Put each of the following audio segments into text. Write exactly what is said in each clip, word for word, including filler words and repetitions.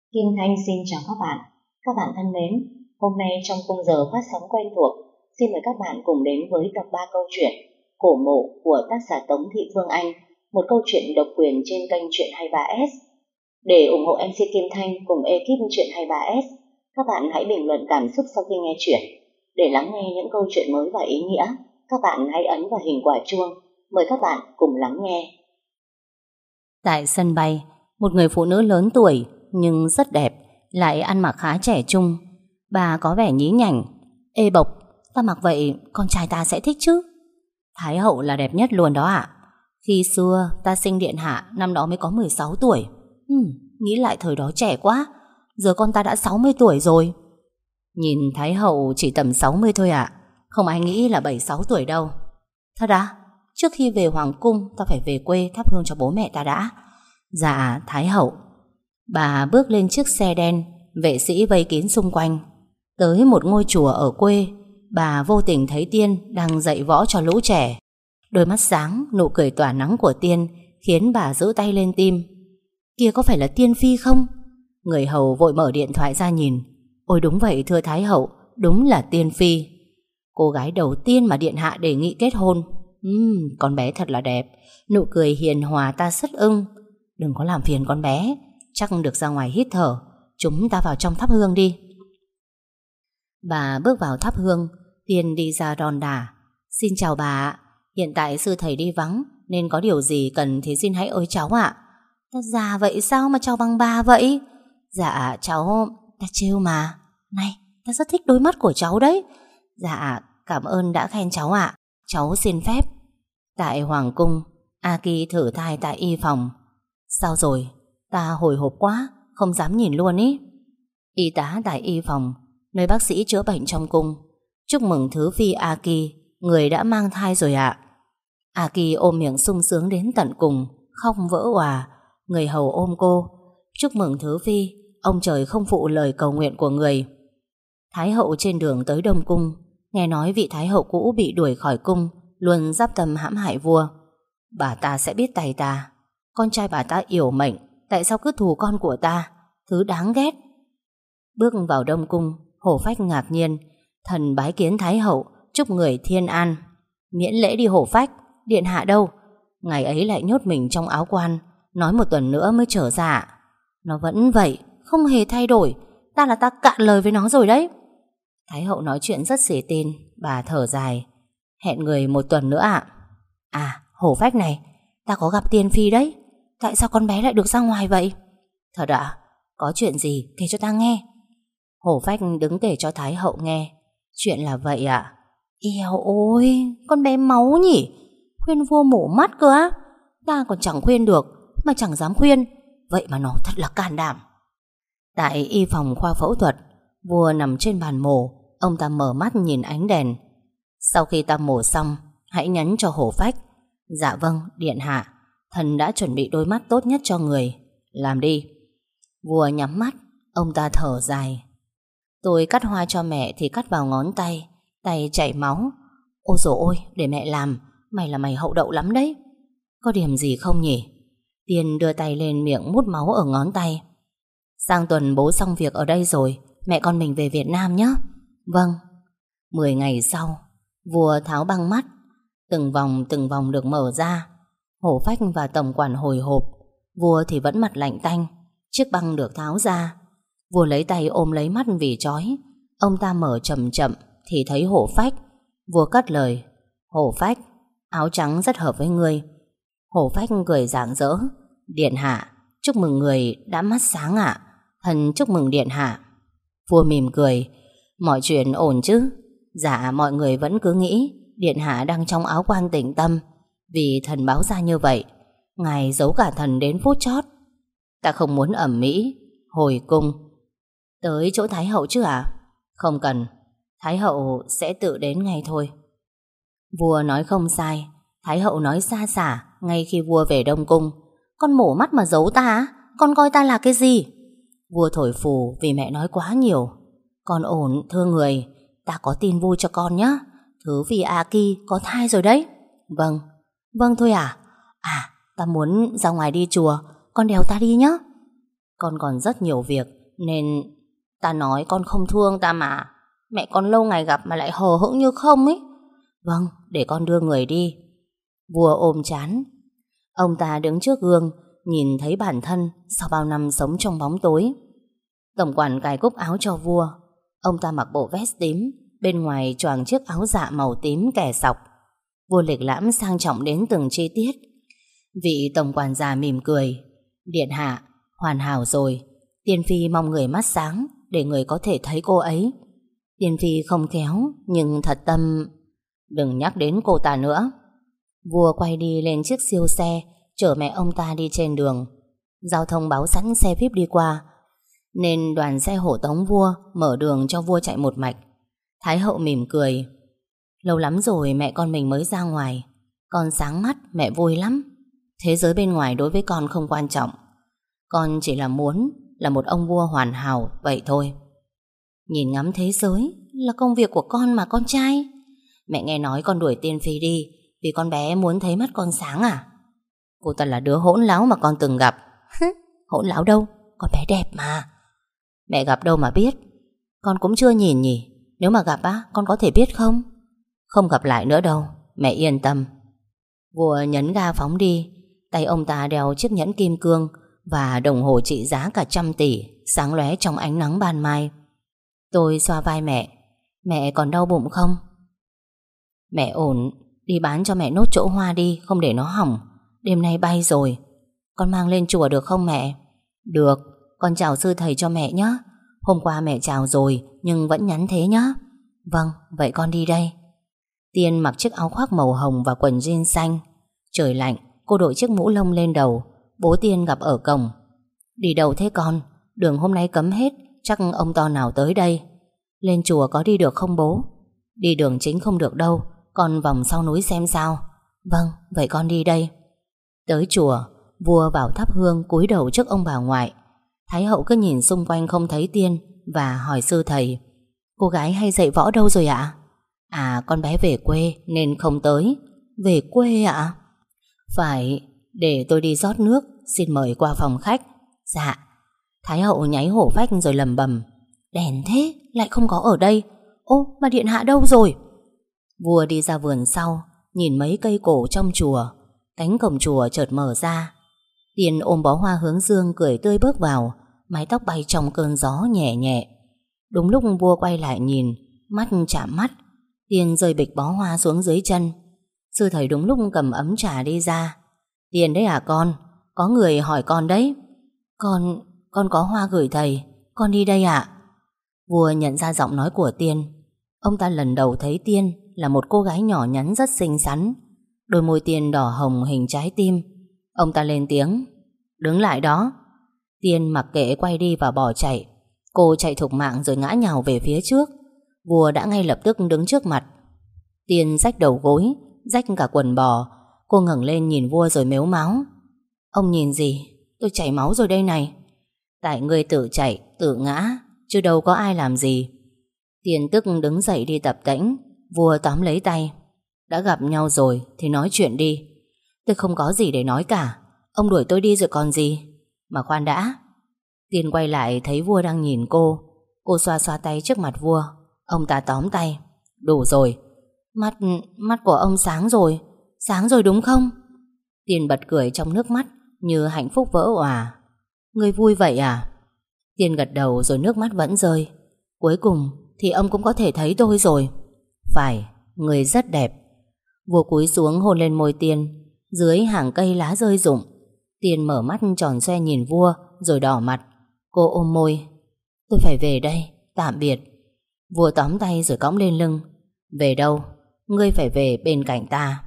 Kim Thanh xin chào các bạn. Các bạn thân mến, hôm nay trong khung giờ phát sóng quen thuộc, xin mời các bạn cùng đến với tập ba câu chuyện Cổ Mộ của tác giả Tống Thị Phương Anh, một câu chuyện độc quyền trên kênh Chuyện hai mươi ba S. Để ủng hộ em xê Kim Thanh cùng ekip Chuyện hai mươi ba S, các bạn hãy bình luận cảm xúc sau khi nghe chuyện. Để lắng nghe những câu chuyện mới và ý nghĩa, các bạn hãy ấn vào hình quả chuông. Mời các bạn cùng lắng nghe. Tại sân bay, một người phụ nữ lớn tuổi nhưng rất đẹp, lại ăn mặc khá trẻ trung. Bà có vẻ nhí nhảnh. Ê Bộc, ta mặc vậy con trai ta sẽ thích chứ? Thái hậu là đẹp nhất luôn đó ạ. Khi xưa ta sinh điện hạ năm đó mới có mười sáu tuổi. ừ, Nghĩ lại thời đó trẻ quá. Giờ con ta đã sáu mươi tuổi rồi. Nhìn Thái hậu chỉ tầm sáu mươi thôi ạ. Không ai nghĩ là bảy sáu tuổi đâu. Thật à? Trước khi về hoàng cung ta phải về quê thắp hương cho bố mẹ ta đã. Dạ Thái hậu. Bà bước lên chiếc xe đen, vệ sĩ vây kín xung quanh. Tới một ngôi chùa ở quê, bà vô tình thấy Tiên đang dạy võ cho lũ trẻ. Đôi mắt sáng, nụ cười tỏa nắng của Tiên khiến bà giữ tay lên tim. Kia có phải là Tiên Phi không? Người hầu vội mở điện thoại ra nhìn. Ôi đúng vậy thưa Thái hậu, đúng là Tiên Phi. Cô gái đầu tiên mà điện hạ đề nghị kết hôn. Ừm, con bé thật là đẹp. Nụ cười hiền hòa ta rất ưng. Đừng có làm phiền con bé, chắc được ra ngoài hít thở. Chúng ta vào trong thắp hương đi. Bà bước vào thắp hương. Tiên đi ra đon đả. Xin chào bà ạ. Hiện tại sư thầy đi vắng, nên có điều gì cần thì xin hãy ới cháu ạ. Ta già vậy sao mà cháu bằng bà vậy? Dạ cháu, ta trêu mà. Này, ta rất thích đôi mắt của cháu đấy. Dạ, cảm ơn đã khen cháu ạ. Cháu xin phép. Tại hoàng cung, Aki thử thai tại y phòng. Sao rồi? Ta hồi hộp quá, không dám nhìn luôn ý. Y tá tại y phòng, nơi bác sĩ chữa bệnh trong cung. Chúc mừng thứ phi Aki, người đã mang thai rồi ạ. Aki ôm miệng sung sướng đến tận cùng, khóc vỡ òa. Người hầu ôm cô. Chúc mừng thứ phi, ông trời không phụ lời cầu nguyện của người. Thái hậu trên đường tới Đông Cung, nghe nói vị thái hậu cũ bị đuổi khỏi cung, luôn giáp tâm hãm hại vua. Bà ta sẽ biết tay ta. Con trai bà ta yểu mệnh, tại sao cứ thù con của ta? Thứ đáng ghét. Bước vào Đông Cung, Hổ Phách ngạc nhiên. Thần bái kiến Thái hậu, chúc người thiên an. Miễn lễ đi Hổ Phách, điện hạ đâu? Ngày ấy lại nhốt mình trong áo quan, nói một tuần nữa mới trở ra. Nó vẫn vậy, không hề thay đổi. Ta là ta cạn lời với nó rồi đấy. Thái hậu nói chuyện rất xỉ tin. Bà thở dài. Hẹn người một tuần nữa ạ. À, Hổ Phách này, ta có gặp Tiên Phi đấy. Tại sao con bé lại được ra ngoài vậy? Thật ạ? À? Có chuyện gì kể cho ta nghe. Hổ Phách đứng kể cho Thái hậu nghe. Chuyện là vậy ạ. À? Eo ôi, con bé máu nhỉ. Khuyên vua mổ mắt cơ á. Ta còn chẳng khuyên được, mà chẳng dám khuyên. Vậy mà nó thật là can đảm. Tại y phòng khoa phẫu thuật, vua nằm trên bàn mổ. Ông ta mở mắt nhìn ánh đèn. Sau khi ta mổ xong, hãy nhắn cho Hổ Phách. Dạ vâng, điện hạ. Thần đã chuẩn bị đôi mắt tốt nhất cho người. Làm đi. Vua nhắm mắt. Ông ta thở dài. Tôi cắt hoa cho mẹ thì cắt vào ngón tay. Tay chảy máu. Ôi dồi ôi, để mẹ làm. Mày là mày hậu đậu lắm đấy. Có điểm gì không nhỉ? Tiên đưa tay lên miệng mút máu ở ngón tay. Sang tuần bố xong việc ở đây rồi, mẹ con mình về Việt Nam nhé. Vâng. Mười ngày sau, vua tháo băng mắt. Từng vòng từng vòng được mở ra. Hổ Phách và tổng quản hồi hộp. Vua thì vẫn mặt lạnh tanh. Chiếc băng được tháo ra. Vua lấy tay ôm lấy mắt vì chói. Ông ta mở chậm chậm thì thấy Hổ Phách. Vua cất lời. Hổ Phách, áo trắng rất hợp với ngươi. Hổ Phách cười rạng rỡ. Điện hạ, chúc mừng người đã mắt sáng ạ. Thần chúc mừng điện hạ. Vua mỉm cười. Mọi chuyện ổn chứ? Dạ, mọi người vẫn cứ nghĩ điện hạ đang trong áo quan tĩnh tâm. Vì thần báo ra như vậy, ngài giấu cả thần đến phút chót. Ta không muốn ẩm mỹ. Hồi cung. Tới chỗ Thái hậu chứ à? Không cần, Thái hậu sẽ tự đến ngay thôi. Vua nói không sai. Thái hậu nói xa xả ngay khi vua về Đông Cung. Con mổ mắt mà giấu ta á? Con coi ta là cái gì? Vua thổi phù vì mẹ nói quá nhiều. Con ổn thưa người. Ta có tin vui cho con nhé. Thứ vì Aki có thai rồi đấy. Vâng. Vâng thôi à? À, ta muốn ra ngoài đi chùa. Con đèo ta đi nhé. Con còn rất nhiều việc nên... Ta nói con không thương ta mà. Mẹ con lâu ngày gặp mà lại hờ hững như không ấy. Vâng, để con đưa người đi. Vua ôm trán. Ông ta đứng trước gương, nhìn thấy bản thân sau bao năm sống trong bóng tối. Tổng quản cài cúc áo cho vua. Ông ta mặc bộ vest tím, bên ngoài choàng chiếc áo dạ màu tím kẻ sọc. Vua lịch lãm sang trọng đến từng chi tiết. Vị tổng quản già mỉm cười. Điện hạ, hoàn hảo rồi. Tiên phi mong người mắt sáng để người có thể thấy cô ấy. Tiên phi không khéo, nhưng thật tâm... Đừng nhắc đến cô ta nữa. Vua quay đi lên chiếc siêu xe, chở mẹ ông ta đi trên đường. Giao thông báo sẵn xe víp đi qua, nên đoàn xe hộ tống vua mở đường cho vua chạy một mạch. Thái hậu mỉm cười. Lâu lắm rồi mẹ con mình mới ra ngoài. Con sáng mắt, mẹ vui lắm. Thế giới bên ngoài đối với con không quan trọng. Con chỉ là muốn là một ông vua hoàn hảo, vậy thôi. Nhìn ngắm thế giới là công việc của con mà con trai. Mẹ nghe nói con đuổi Tiên phi đi vì con bé muốn thấy mắt con sáng à? Cô ta là đứa hỗn láo mà con từng gặp. Hỗn láo đâu, con bé đẹp mà. Mẹ gặp đâu mà biết. Con cũng chưa nhìn nhỉ. Nếu mà gặp á, con có thể biết không? Không gặp lại nữa đâu, mẹ yên tâm. Vua nhấn ga phóng đi. Tay ông ta đeo chiếc nhẫn kim cương và đồng hồ trị giá cả trăm tỷ, sáng lóe trong ánh nắng ban mai. Tôi xoa vai mẹ. Mẹ còn đau bụng không? Mẹ ổn. Đi bán cho mẹ nốt chỗ hoa đi, không để nó hỏng. Đêm nay bay rồi. Con mang lên chùa được không mẹ? Được, con chào sư thầy cho mẹ nhé. Hôm qua mẹ chào rồi nhưng vẫn nhắn thế nhé. Vâng, vậy con đi đây. Tiên mặc chiếc áo khoác màu hồng và quần jean xanh. Trời lạnh, cô đội chiếc mũ lông lên đầu. Bố Tiên gặp ở cổng. Đi đâu thế con? Đường hôm nay cấm hết, chắc ông to nào tới đây. Lên chùa có đi được không bố? Đi đường chính không được đâu, con vòng sau núi xem sao. Vâng, vậy con đi đây. Tới chùa, vua vào thắp hương cúi đầu trước ông bà ngoại. Thái hậu cứ nhìn xung quanh không thấy Tiên và hỏi sư thầy: Cô gái hay dạy võ đâu rồi ạ? À, con bé về quê nên không tới. Về quê ạ? Phải, để tôi đi rót nước, xin mời qua phòng khách. Dạ. Thái hậu nháy hổ phách rồi lầm bầm: Đèn thế, lại không có ở đây. Ô, mà điện hạ đâu rồi? Vua đi ra vườn sau, nhìn mấy cây cổ trong chùa. Cánh cổng chùa chợt mở ra. Tiên ôm bó hoa hướng dương cười tươi bước vào, mái tóc bay trong cơn gió nhẹ nhẹ. Đúng lúc vua quay lại nhìn, mắt chạm mắt, Tiên rơi bịch bó hoa xuống dưới chân. Sư thầy đúng lúc cầm ấm trà đi ra. Tiên đấy à con? Có người hỏi con đấy. Con, con có hoa gửi thầy. Con đi đây ạ. Vua nhận ra giọng nói của Tiên. Ông ta lần đầu thấy Tiên là một cô gái nhỏ nhắn rất xinh xắn. Đôi môi Tiên đỏ hồng hình trái tim. Ông ta lên tiếng: Đứng lại đó. Tiên mặc kệ quay đi và bỏ chạy. Cô chạy thục mạng rồi ngã nhào về phía trước. Vua đã ngay lập tức đứng trước mặt. Tiên rách đầu gối, rách cả quần bò. Cô ngẩng lên nhìn vua rồi mếu máo: Ông nhìn gì? Tôi chảy máu rồi đây này. Tại ngươi tự chạy, tự ngã, chứ đâu có ai làm gì. Tiên tức đứng dậy đi tập tễnh. Vua tóm lấy tay: Đã gặp nhau rồi thì nói chuyện đi. Tôi không có gì để nói cả. Ông đuổi tôi đi rồi còn gì. Mà khoan đã. Tiên quay lại thấy vua đang nhìn cô. Cô xoa xoa tay trước mặt vua. Ông ta tóm tay: Đủ rồi. Mắt, mắt của ông sáng rồi. Sáng rồi đúng không? Tiên bật cười trong nước mắt như hạnh phúc vỡ òa. Ngươi vui vậy à? Tiên gật đầu rồi nước mắt vẫn rơi. Cuối cùng thì ông cũng có thể thấy tôi rồi. Phải, người rất đẹp. Vua cúi xuống hôn lên môi Tiên. Dưới hàng cây lá rơi rụng. Tiên mở mắt tròn xoe nhìn vua rồi đỏ mặt. Cô ôm môi: Tôi phải về đây, tạm biệt. Vua tóm tay rồi cõng lên lưng. Về đâu? Ngươi phải về bên cạnh ta.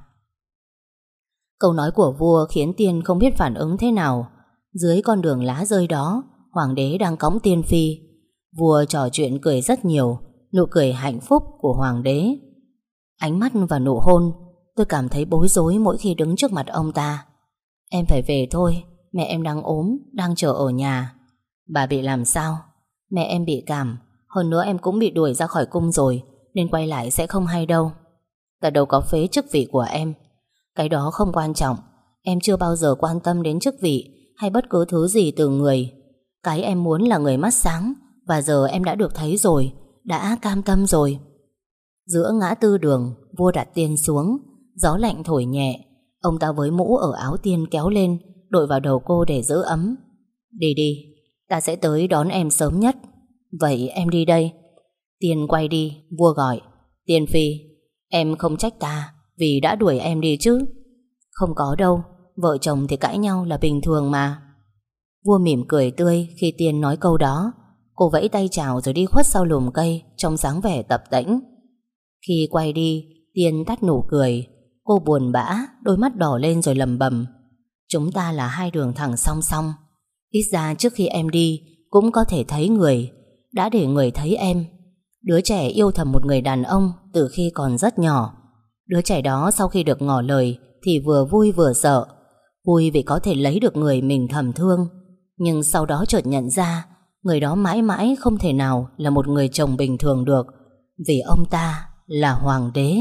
Câu nói của vua khiến Tiên không biết phản ứng thế nào. Dưới con đường lá rơi đó, hoàng đế đang cõng Tiên phi. Vua trò chuyện cười rất nhiều, nụ cười hạnh phúc của hoàng đế. Ánh mắt và nụ hôn, tôi cảm thấy bối rối mỗi khi đứng trước mặt ông ta. Em phải về thôi, mẹ em đang ốm, đang chờ ở nhà. Bà bị làm sao? Mẹ em bị cảm, hơn nữa em cũng bị đuổi ra khỏi cung rồi, nên quay lại sẽ không hay đâu. Ta đâu có phế chức vị của em. Cái đó không quan trọng. Em chưa bao giờ quan tâm đến chức vị hay bất cứ thứ gì từ người. Cái em muốn là người mắt sáng, và giờ em đã được thấy rồi, đã cam tâm rồi. Giữa ngã tư đường, vua đặt Tiên xuống. Gió lạnh thổi nhẹ. Ông ta với mũ ở áo Tiên kéo lên, đội vào đầu cô để giữ ấm. Đi đi, ta sẽ tới đón em sớm nhất. Vậy em đi đây. Tiên quay đi, vua gọi. Tiên phi, em không trách ta vì đã đuổi em đi chứ? Không có đâu, vợ chồng thì cãi nhau là bình thường mà. Vua mỉm cười tươi khi Tiên nói câu đó. Cô vẫy tay chào rồi đi khuất sau lùm cây trong dáng vẻ tập tễnh. Khi quay đi, Tiên tắt nụ cười. Cô buồn bã, đôi mắt đỏ lên rồi lầm bầm. Chúng ta là hai đường thẳng song song. Ít ra trước khi em đi cũng có thể thấy người, đã để người thấy em. Đứa trẻ yêu thầm một người đàn ông từ khi còn rất nhỏ. Đứa trẻ đó sau khi được ngỏ lời thì vừa vui vừa sợ. Vui vì có thể lấy được người mình thầm thương, nhưng sau đó chợt nhận ra người đó mãi mãi không thể nào là một người chồng bình thường được, vì ông ta là hoàng đế.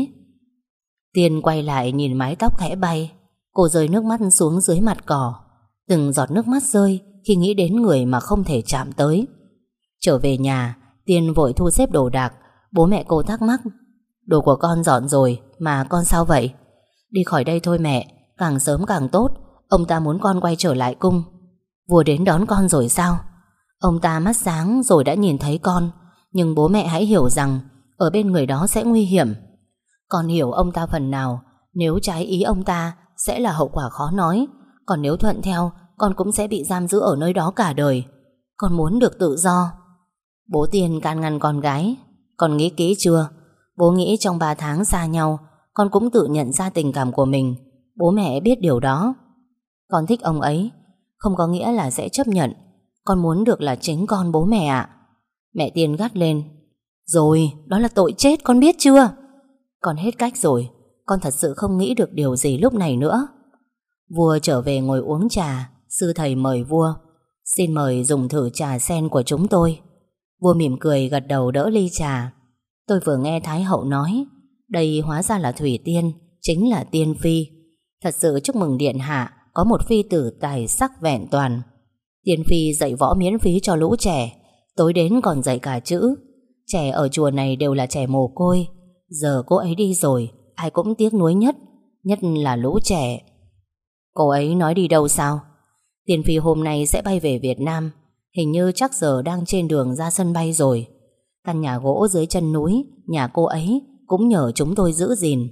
Tiên quay lại nhìn mái tóc khẽ bay. Cô rơi nước mắt xuống dưới mặt cỏ. Từng giọt nước mắt rơi khi nghĩ đến người mà không thể chạm tới. Trở về nhà, Tiên vội thu xếp đồ đạc. Bố mẹ cô thắc mắc. Đồ của con dọn rồi mà con sao vậy? Đi khỏi đây thôi mẹ, càng sớm càng tốt. Ông ta muốn con quay trở lại cung. Vua đến đón con rồi sao? Ông ta mắt sáng rồi đã nhìn thấy con. Nhưng bố mẹ hãy hiểu rằng ở bên người đó sẽ nguy hiểm. Con hiểu ông ta phần nào. Nếu trái ý ông ta sẽ là hậu quả khó nói. Còn nếu thuận theo, con cũng sẽ bị giam giữ ở nơi đó cả đời. Con muốn được tự do. Bố Tiên can ngăn con gái. Con nghĩ kỹ chưa? Bố nghĩ trong ba tháng xa nhau, con cũng tự nhận ra tình cảm của mình. Bố mẹ biết điều đó. Con thích ông ấy, không có nghĩa là sẽ chấp nhận. Con muốn được là chính con bố mẹ ạ. Mẹ Tiên gắt lên. Rồi, đó là tội chết, con biết chưa? Con hết cách rồi. Con thật sự không nghĩ được điều gì lúc này nữa. Vua trở về ngồi uống trà. Sư thầy mời vua. Xin mời dùng thử trà sen của chúng tôi. Vua mỉm cười gật đầu đỡ ly trà. Tôi vừa nghe Thái hậu nói đây hóa ra là Thủy Tiên, chính là Tiên phi. Thật sự chúc mừng điện hạ có một phi tử tài sắc vẹn toàn. Tiên phi dạy võ miễn phí cho lũ trẻ, tối đến còn dạy cả chữ. Trẻ ở chùa này đều là trẻ mồ côi. Giờ cô ấy đi rồi, ai cũng tiếc nuối nhất, nhất là lũ trẻ. Cô ấy nói đi đâu sao? Tiên phi hôm nay sẽ bay về Việt Nam. Hình như chắc giờ đang trên đường ra sân bay rồi. Căn nhà gỗ dưới chân núi, nhà cô ấy cũng nhờ chúng tôi giữ gìn.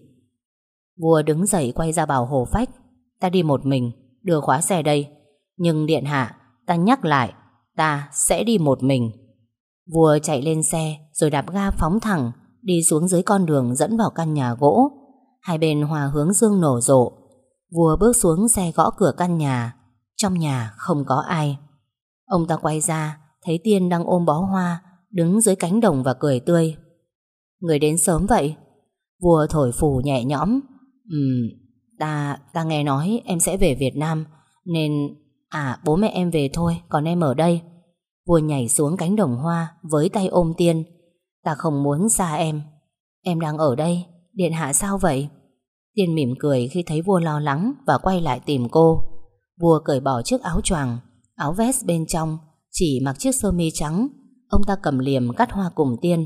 Vua đứng dậy quay ra bảo Hồ Phách. Ta đi một mình, đưa khóa xe đây. Nhưng điện hạ, ta nhắc lại, ta sẽ đi một mình. Vua chạy lên xe rồi đạp ga phóng thẳng, đi xuống dưới con đường dẫn vào căn nhà gỗ. Hai bên hòa hướng dương nổ rộ. Vua bước xuống xe gõ cửa căn nhà. Trong nhà không có ai. Ông ta quay ra, thấy Tiên đang ôm bó hoa, đứng dưới cánh đồng và cười tươi. Người đến sớm vậy? Vua thổi phù nhẹ nhõm. Ừm, ta, ta nghe nói em sẽ về Việt Nam, nên... À, bố mẹ em về thôi, còn em ở đây. Vua nhảy xuống cánh đồng hoa, với tay ôm Tiên. Ta không muốn xa em. Em đang ở đây, điện hạ sao vậy? Tiên mỉm cười khi thấy vua lo lắng và quay lại tìm cô. Vua cởi bỏ chiếc áo choàng, áo vest bên trong, chỉ mặc chiếc sơ mi trắng. Ông ta cầm liềm cắt hoa cùng Tiên.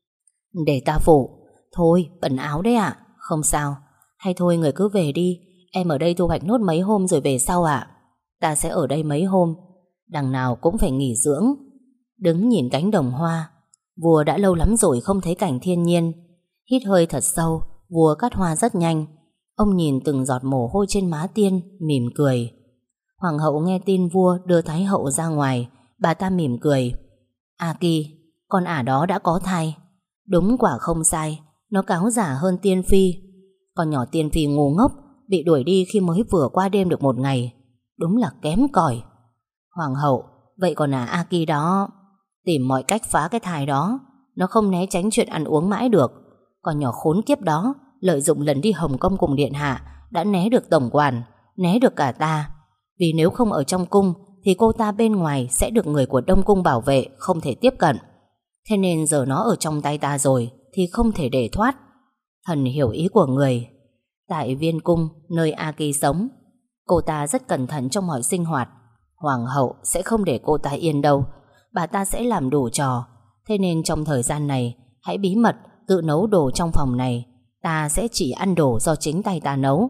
Để ta phụ. Thôi, bẩn áo đấy ạ. Không sao. Hay thôi người cứ về đi. Em ở đây thu hoạch nốt mấy hôm rồi về sau ạ. Ta sẽ ở đây mấy hôm. Đằng nào cũng phải nghỉ dưỡng. Đứng nhìn cánh đồng hoa. Vua đã lâu lắm rồi không thấy cảnh thiên nhiên. Hít hơi thật sâu, vua cắt hoa rất nhanh. Ông nhìn từng giọt mồ hôi trên má Tiên, mỉm cười. Hoàng hậu nghe tin vua đưa Thái hậu ra ngoài. Bà ta mỉm cười. A Kỳ, con ả đó đã có thai. Đúng quả không sai, nó cáo giả hơn Tiên phi. Con nhỏ Tiên phi ngu ngốc, bị đuổi đi khi mới vừa qua đêm được một ngày. Đúng là kém cỏi. Hoàng hậu, vậy còn ả A Kỳ đó tìm mọi cách phá cái thai đó. Nó không né tránh chuyện ăn uống mãi được. Con nhỏ khốn kiếp đó lợi dụng lần đi Hồng Kông cùng điện hạ, đã né được tổng quản, né được cả ta. Vì nếu không ở trong cung thì cô ta bên ngoài sẽ được người của Đông Cung bảo vệ, không thể tiếp cận. Thế nên giờ nó ở trong tay ta rồi thì không thể để thoát. Thần hiểu ý của người. Tại Viên Cung, nơi A Kỳ sống, cô ta rất cẩn thận trong mọi sinh hoạt. Hoàng hậu sẽ không để cô ta yên đâu. Bà ta sẽ làm đủ trò. Thế nên trong thời gian này, hãy bí mật tự nấu đồ trong phòng này. Ta sẽ chỉ ăn đồ do chính tay ta nấu.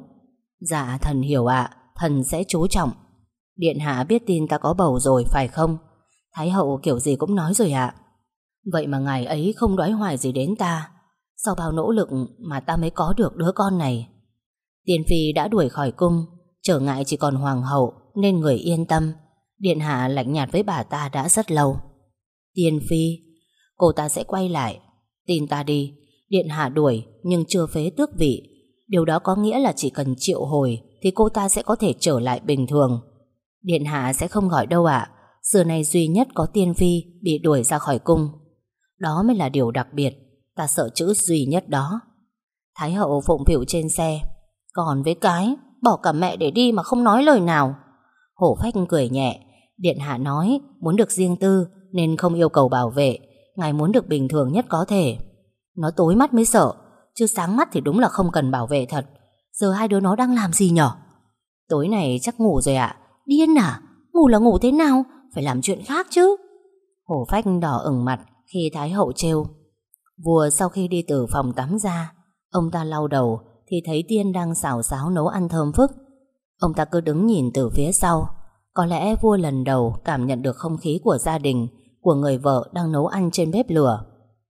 Dạ thần hiểu ạ, thần sẽ chú trọng. Điện hạ biết tin ta có bầu rồi phải không? Thái hậu kiểu gì cũng nói rồi ạ. Vậy mà ngài ấy không đoái hoài gì đến ta. Sau bao nỗ lực mà ta mới có được đứa con này. Tiên phi đã đuổi khỏi cung, trở ngại chỉ còn hoàng hậu, nên người yên tâm. Điện hạ lạnh nhạt với bà ta đã rất lâu. Tiên phi, cô ta sẽ quay lại. Tin ta đi, điện hạ đuổi nhưng chưa phế tước vị. Điều đó có nghĩa là chỉ cần triệu hồi thì cô ta sẽ có thể trở lại bình thường. Điện hạ sẽ không gọi đâu ạ. Xưa nay duy nhất có tiên phi bị đuổi ra khỏi cung. Đó mới là điều đặc biệt. Ta sợ chữ duy nhất đó. Thái hậu phụng phịu trên xe. Còn với cái bỏ cả mẹ để đi mà không nói lời nào. Hổ Phách cười nhẹ. Điện hạ nói muốn được riêng tư nên không yêu cầu bảo vệ. Ngài muốn được bình thường nhất có thể. Nó tối mắt mới sợ, chứ sáng mắt thì đúng là không cần bảo vệ thật. Giờ hai đứa nó đang làm gì nhở? Tối này chắc ngủ rồi ạ. Điên à? Ngủ là ngủ thế nào? Phải làm chuyện khác chứ. Hổ Phách đỏ ửng mặt khi Thái hậu trêu. Vua sau khi đi từ phòng tắm ra, ông ta lau đầu thì thấy Tiên đang xào xáo nấu ăn thơm phức. Ông ta cứ đứng nhìn từ phía sau. Có lẽ vua lần đầu cảm nhận được không khí của gia đình, của người vợ đang nấu ăn trên bếp lửa.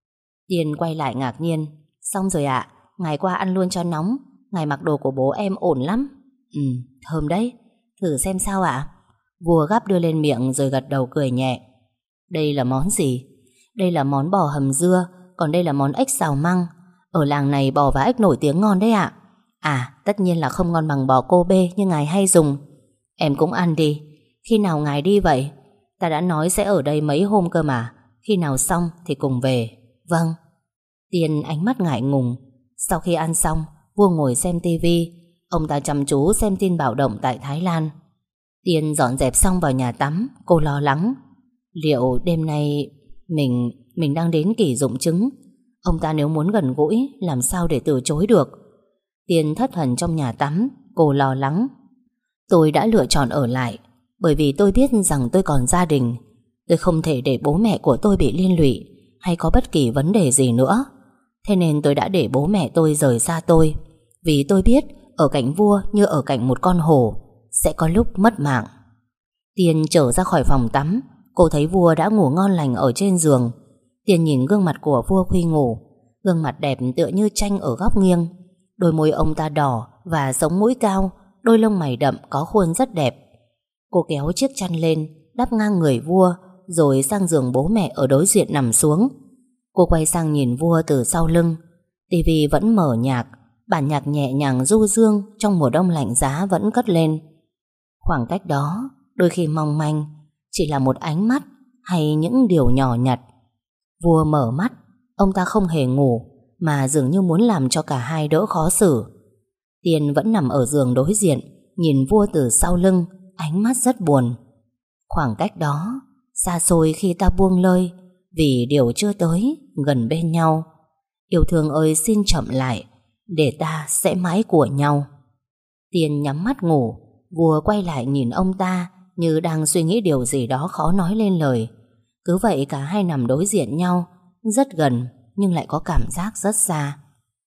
Tiên quay lại ngạc nhiên. Xong rồi ạ, ngài qua ăn luôn cho nóng. Ngài mặc đồ của bố em ổn lắm. Ừ, thơm đấy. Thử xem sao ạ. Vua gắp đưa lên miệng rồi gật đầu cười nhẹ. Đây là món gì? Đây là món bò hầm dưa. Còn đây là món ếch xào măng. Ở làng này bò và ếch nổi tiếng ngon đấy ạ. À, tất nhiên là không ngon bằng bò Kobe như ngài hay dùng. Em cũng ăn đi. Khi nào ngài đi vậy? Ta đã nói sẽ ở đây mấy hôm cơ mà. Khi nào xong thì cùng về. Vâng. Tiên ánh mắt ngại ngùng. Sau khi ăn xong, vua ngồi xem tivi. Ông ta chăm chú xem tin bạo động tại Thái Lan. Tiên dọn dẹp xong vào nhà tắm. Cô lo lắng. Liệu đêm nay Mình Mình đang đến kỳ dụng trứng. Ông ta nếu muốn gần gũi, làm sao để từ chối được? Tiên thất thần trong nhà tắm. Cô lo lắng. Tôi đã lựa chọn ở lại bởi vì tôi biết rằng tôi còn gia đình. Tôi không thể để bố mẹ của tôi bị liên lụy hay có bất kỳ vấn đề gì nữa. Thế nên tôi đã để bố mẹ tôi rời xa tôi. Vì tôi biết ở cạnh vua như ở cạnh một con hổ, sẽ có lúc mất mạng. Tiên trở ra khỏi phòng tắm. Cô thấy vua đã ngủ ngon lành ở trên giường. Tiên nhìn gương mặt của vua khi ngủ. Gương mặt đẹp tựa như tranh ở góc nghiêng. Đôi môi ông ta đỏ và sống mũi cao. Đôi lông mày đậm có khuôn rất đẹp. Cô kéo chiếc chăn lên, đắp ngang người vua, rồi sang giường bố mẹ ở đối diện nằm xuống. Cô quay sang nhìn vua từ sau lưng. Tivi vẫn mở nhạc. Bản nhạc nhẹ nhàng du dương trong mùa đông lạnh giá vẫn cất lên. Khoảng cách đó đôi khi mong manh, chỉ là một ánh mắt hay những điều nhỏ nhặt. Vua mở mắt. Ông ta không hề ngủ, mà dường như muốn làm cho cả hai đỡ khó xử. Tiên vẫn nằm ở giường đối diện, nhìn vua từ sau lưng, ánh mắt rất buồn. Khoảng cách đó xa xôi khi ta buông lơi, vì điều chưa tới gần bên nhau. Yêu thương ơi xin chậm lại, để ta sẽ mãi của nhau. Tiên nhắm mắt ngủ. Vua quay lại nhìn ông ta như đang suy nghĩ điều gì đó khó nói lên lời. Cứ vậy cả hai nằm đối diện nhau, rất gần nhưng lại có cảm giác rất xa.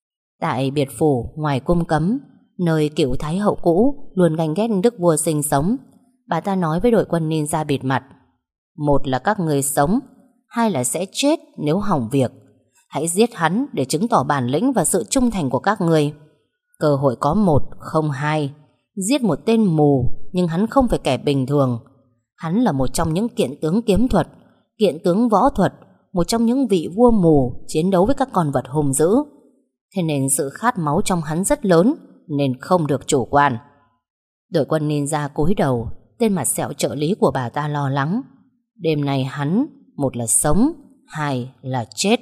Tại biệt phủ ngoài cung cấm, nơi cựu thái hậu cũ luôn ganh ghét đức vua sinh sống, bà ta nói với đội quân ninja bịt mặt: một là các người sống, hai là sẽ chết nếu hỏng việc. Hãy giết hắn để chứng tỏ bản lĩnh và sự trung thành của các người. Cơ hội có một, không hai. Giết một tên mù, nhưng hắn không phải kẻ bình thường. Hắn là một trong những kiện tướng kiếm thuật, kiện tướng võ thuật, một trong những vị vua mù chiến đấu với các con vật hung dữ. Thế nên sự khát máu trong hắn rất lớn, nên không được chủ quan. Đội quân ninja cúi đầu. Tên mặt sẹo trợ lý của bà ta lo lắng. Đêm nay hắn, một là sống, hai là chết.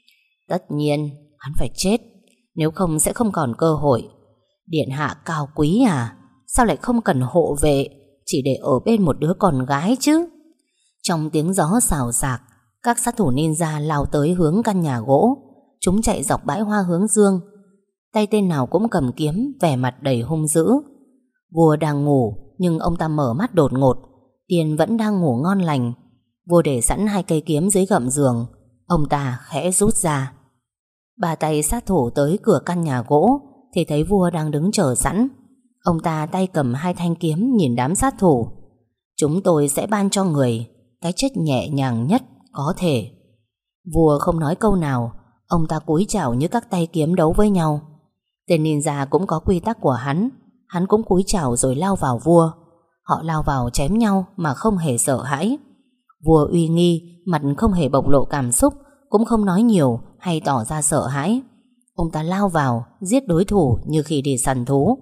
Tất nhiên hắn phải chết, nếu không sẽ không còn cơ hội. Điện hạ cao quý à, sao lại không cần hộ vệ, chỉ để ở bên một đứa con gái chứ? Trong tiếng gió xào xạc, các sát thủ ninja lao tới hướng căn nhà gỗ. Chúng chạy dọc bãi hoa hướng dương. Tay tên nào cũng cầm kiếm, vẻ mặt đầy hung dữ. Vua đang ngủ, nhưng ông ta mở mắt đột ngột. Tiên vẫn đang ngủ ngon lành. Vua để sẵn hai cây kiếm dưới gầm giường. Ông ta khẽ rút ra. Ba tay sát thủ tới cửa căn nhà gỗ thì thấy vua đang đứng chờ sẵn. Ông ta tay cầm hai thanh kiếm nhìn đám sát thủ. Chúng tôi sẽ ban cho người cái chết nhẹ nhàng nhất có thể. Vua không nói câu nào. Ông ta cúi chào như các tay kiếm đấu với nhau. Tên ninja cũng có quy tắc của hắn. Hắn cũng cúi chào rồi lao vào vua. Họ lao vào chém nhau mà không hề sợ hãi. Vua uy nghi, mặt không hề bộc lộ cảm xúc, cũng không nói nhiều hay tỏ ra sợ hãi. Ông ta lao vào giết đối thủ như khi đi săn thú.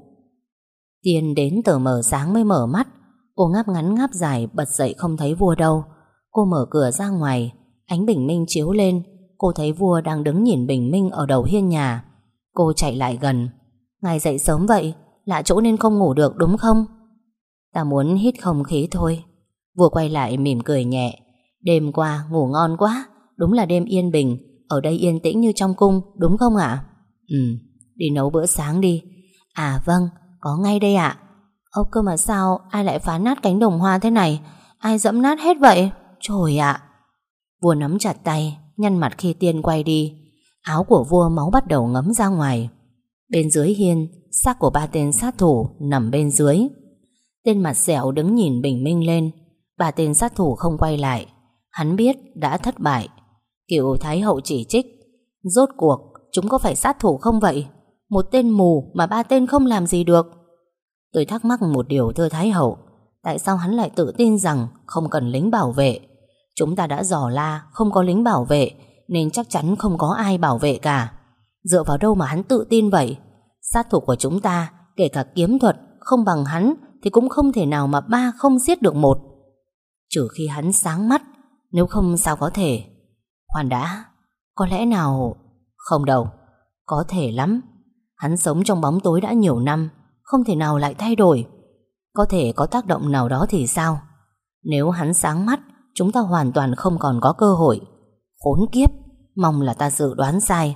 Tiên đến tờ mờ sáng mới mở mắt. Cô ngáp ngắn ngáp dài bật dậy không thấy vua đâu. Cô mở cửa ra ngoài. Ánh bình minh chiếu lên. Cô thấy vua đang đứng nhìn bình minh ở đầu hiên nhà. Cô chạy lại gần. Ngài dậy sớm vậy, lạ chỗ nên không ngủ được đúng không? Ta muốn hít không khí thôi. Vua quay lại mỉm cười nhẹ. Đêm qua ngủ ngon quá. Đúng là đêm yên bình. Ở đây yên tĩnh như trong cung, đúng không ạ? Ừ, đi nấu bữa sáng đi. À vâng, có ngay đây ạ. Ơ cơ mà sao ai lại phá nát cánh đồng hoa thế này? Ai dẫm nát hết vậy? Trời ạ. Vua nắm chặt tay, nhăn mặt khi Tiên quay đi. Áo của vua máu bắt đầu ngấm ra ngoài. Bên dưới hiên, xác của ba tên sát thủ nằm bên dưới. Tên mặt dẻo đứng nhìn bình minh lên. Ba tên sát thủ không quay lại. Hắn biết đã thất bại. Cựu Thái hậu chỉ trích. Rốt cuộc chúng có phải sát thủ không vậy? Một tên mù mà ba tên không làm gì được. Tôi thắc mắc một điều thưa Thái hậu. Tại sao hắn lại tự tin rằng không cần lính bảo vệ? Chúng ta đã dò la không có lính bảo vệ, nên chắc chắn không có ai bảo vệ cả. Dựa vào đâu mà hắn tự tin vậy? Sát thủ của chúng ta, kể cả kiếm thuật không bằng hắn, thì cũng không thể nào mà ba không giết được một. Trừ khi hắn sáng mắt, nếu không sao có thể. Khoan đã, có lẽ nào... Không đâu, có thể lắm. Hắn sống trong bóng tối đã nhiều năm, không thể nào lại thay đổi. Có thể có tác động nào đó thì sao? Nếu hắn sáng mắt, chúng ta hoàn toàn không còn có cơ hội. Khốn kiếp, mong là ta dự đoán sai.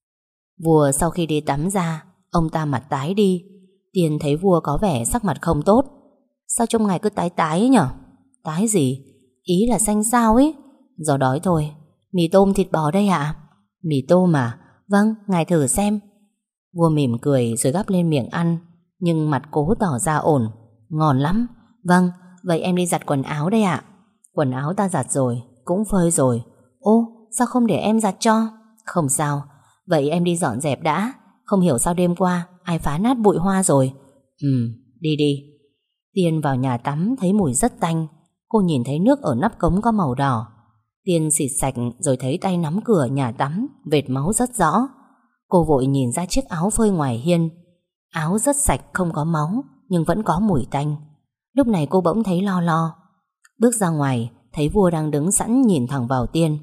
Vua sau khi đi tắm ra, ông ta mặt tái đi. Tiên thấy vua có vẻ sắc mặt không tốt. Sao trông ngài cứ tái tái ấy nhở? Tái gì? Ý là xanh xao ấy. Do đói thôi. Mì tôm thịt bò đây ạ? Mì tôm à? Vâng, ngài thử xem. Vua mỉm cười rồi gắp lên miệng ăn, nhưng mặt cố tỏ ra ổn. Ngon lắm. Vâng, vậy em đi giặt quần áo đây ạ. Quần áo ta giặt rồi, cũng phơi rồi. Ô, sao không để em giặt cho? Không sao, vậy em đi dọn dẹp đã. Không hiểu sao đêm qua ai phá nát bụi hoa rồi. Ừ, đi đi. Tiên vào nhà tắm thấy mùi rất tanh. Cô nhìn thấy nước ở nắp cống có màu đỏ. Tiên xịt sạch rồi thấy tay nắm cửa nhà tắm, vệt máu rất rõ. Cô vội nhìn ra chiếc áo phơi ngoài hiên. Áo rất sạch không có máu, nhưng vẫn có mùi tanh. Lúc này cô bỗng thấy lo lo. Bước ra ngoài, thấy vua đang đứng sẵn nhìn thẳng vào Tiên.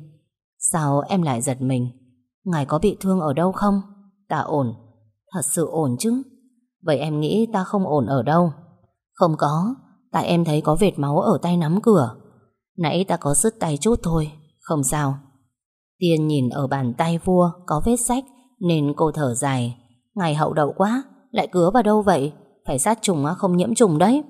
Sao em lại giật mình? Ngài có bị thương ở đâu không? Ta ổn. Thật sự ổn chứ? Vậy em nghĩ ta không ổn ở đâu? Không có, tại em thấy có vệt máu ở tay nắm cửa. Nãy ta có sứt tay chút thôi. Không sao. Tiên nhìn ở bàn tay vua có vết rách, nên cô thở dài. Ngài hậu đậu quá, lại cứa vào đâu vậy? Phải sát trùng không nhiễm trùng đấy.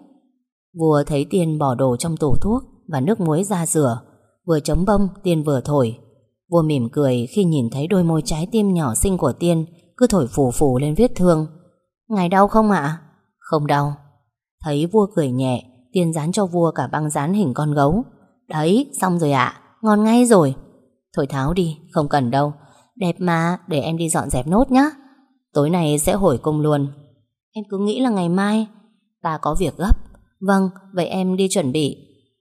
Vua thấy Tiên bỏ đồ trong tủ thuốc và nước muối ra rửa. Vừa chấm bông, Tiên vừa thổi. Vua mỉm cười khi nhìn thấy đôi môi trái tim nhỏ xinh của Tiên cứ thổi phù phù lên vết thương. Ngài đau không ạ? Không đau. Thấy vua cười nhẹ, Tiên dán cho vua cả băng dán hình con gấu. Đấy, xong rồi ạ, ngon ngay rồi. Thôi tháo đi, không cần đâu. Đẹp mà, để em đi dọn dẹp nốt nhá. Tối nay sẽ hồi cung luôn. Em cứ nghĩ là ngày mai. Ta có việc gấp. Vâng, vậy em đi chuẩn bị.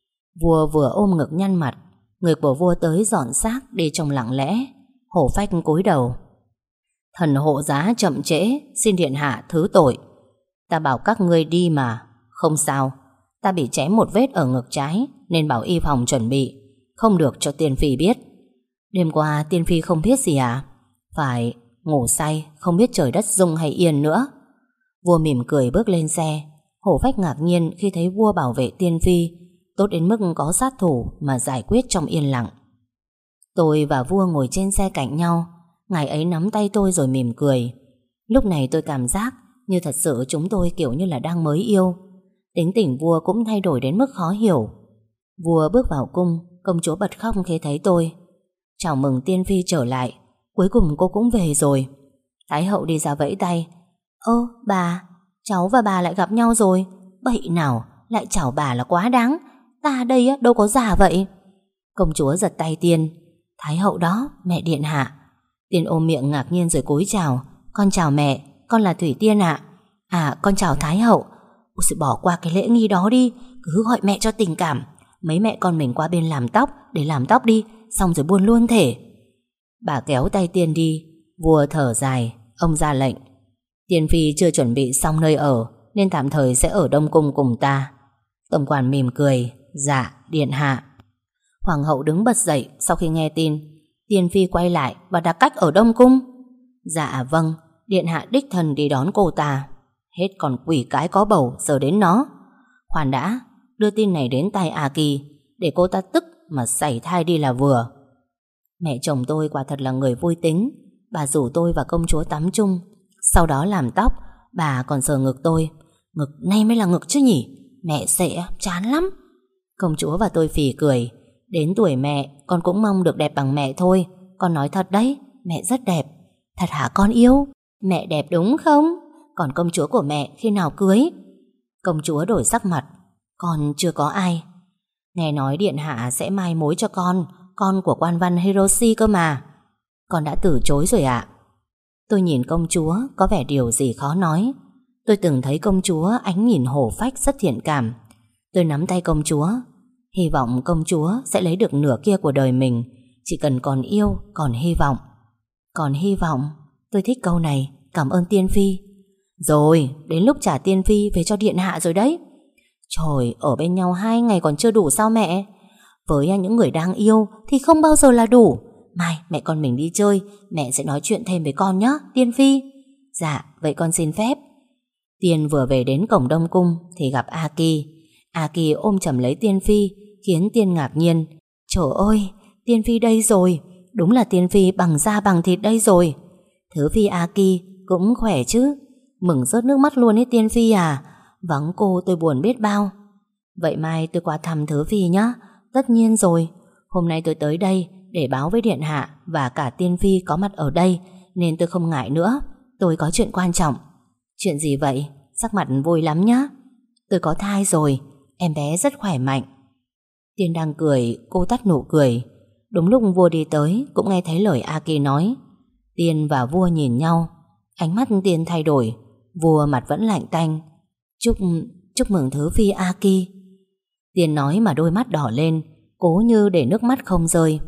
Vua vừa ôm ngực nhăn mặt. Người của vua tới dọn xác đi trông lặng lẽ. Hổ Phách cúi đầu. Thần hộ giá chậm trễ, xin điện hạ thứ tội. Ta bảo các ngươi đi mà. Không sao, ta bị chém một vết ở ngực trái, nên bảo y phòng chuẩn bị. Không được cho Tiên Phi biết. Đêm qua Tiên Phi không biết gì à? Phải, ngủ say, không biết trời đất rung hay yên nữa. Vua mỉm cười bước lên xe. Hổ Phách ngạc nhiên khi thấy vua bảo vệ Tiên Phi, tốt đến mức có sát thủ mà giải quyết trong yên lặng. Tôi và vua ngồi trên xe cạnh nhau. Ngài ấy nắm tay tôi rồi mỉm cười. Lúc này tôi cảm giác như thật sự chúng tôi kiểu như là đang mới yêu. Tính tình vua cũng thay đổi đến mức khó hiểu. Vua bước vào cung, công chúa bật khóc khi thấy tôi. Chào mừng tiên phi trở lại, cuối cùng cô cũng về rồi. Thái hậu đi ra vẫy tay. Ơ bà, cháu và bà lại gặp nhau rồi. Bậy nào, lại chào bà là quá đáng. Ta đây đâu có già vậy. Công chúa giật tay Tiên. Thái hậu đó, mẹ điện hạ. Tiên ôm miệng ngạc nhiên rồi cúi chào. Con chào mẹ, con là Thủy Tiên ạ. À, con chào Thái hậu. Ôi, sự bỏ qua cái lễ nghi đó đi, cứ gọi mẹ cho tình cảm. Mấy mẹ con mình qua bên làm tóc, để làm tóc đi, xong rồi buôn luôn thể. Bà kéo tay Tiên đi. Vua thở dài, ông ra lệnh. Tiên phi chưa chuẩn bị xong nơi ở, nên tạm thời sẽ ở Đông Cung cùng ta. Tổng quản mỉm cười. Dạ, điện hạ. Hoàng hậu đứng bật dậy sau khi nghe tin. Tiên phi quay lại và đặt cách ở Đông Cung. Dạ vâng, điện hạ đích thân đi đón cô ta. Hết còn quỷ cái có bầu, giờ đến nó. Khoan đã, đưa tin này đến tai A Kỳ, để cô ta tức mà sảy thai đi là vừa. Mẹ chồng tôi quả thật là người vui tính. Bà rủ tôi và công chúa tắm chung, sau đó làm tóc. Bà còn sờ ngực tôi. Ngực nay mới là ngực chứ nhỉ? Mẹ sẽ chán lắm. Công chúa và tôi phì cười. Đến tuổi mẹ, con cũng mong được đẹp bằng mẹ thôi. Con nói thật đấy, mẹ rất đẹp. Thật hả con yêu? Mẹ đẹp đúng không? Còn công chúa của mẹ khi nào cưới? Công chúa đổi sắc mặt. Con chưa có ai. Nghe nói điện hạ sẽ mai mối cho con, con của quan văn Hiroshi cơ mà. Con đã từ chối rồi ạ. Tôi nhìn công chúa, có vẻ điều gì khó nói. Tôi từng thấy công chúa ánh nhìn hổ phách rất thiện cảm. Tôi nắm tay công chúa. Hy vọng công chúa sẽ lấy được nửa kia của đời mình. Chỉ cần còn yêu, còn hy vọng. Còn hy vọng. Tôi thích câu này. Cảm ơn tiên phi. Rồi, đến lúc trả tiên phi về cho điện hạ rồi đấy. Trời, ở bên nhau hai ngày còn chưa đủ sao mẹ? Với những người đang yêu thì không bao giờ là đủ. Mai mẹ con mình đi chơi, mẹ sẽ nói chuyện thêm với con nhé, tiên phi. Dạ, vậy con xin phép. Tiên vừa về đến cổng Đông Cung thì gặp A Kỳ. A Kỳ ôm chầm lấy tiên phi, khiến Tiên ngạc nhiên. Trời ơi, tiên phi đây rồi. Đúng là tiên phi bằng da bằng thịt đây rồi. Thứ phi A Kỳ cũng khỏe chứ? Mừng rớt nước mắt luôn ấy tiên phi à. Vắng cô tôi buồn biết bao. Vậy mai tôi qua thăm thứ phi nhé. Tất nhiên rồi. Hôm nay tôi tới đây để báo với điện hạ và cả tiên phi có mặt ở đây, nên tôi không ngại nữa. Tôi có chuyện quan trọng. Chuyện gì vậy? Sắc mặt vui lắm nhá. Tôi có thai rồi. Em bé rất khỏe mạnh. Tiên đang cười, cô tắt nụ cười. Đúng lúc vua đi tới cũng nghe thấy lời A Kỳ nói. Tiên và vua nhìn nhau. Ánh mắt Tiên thay đổi. Vua mặt vẫn lạnh tanh. Chúc, chúc mừng thứ phi A Kỳ. Tiên nói mà đôi mắt đỏ lên, cố như để nước mắt không rơi.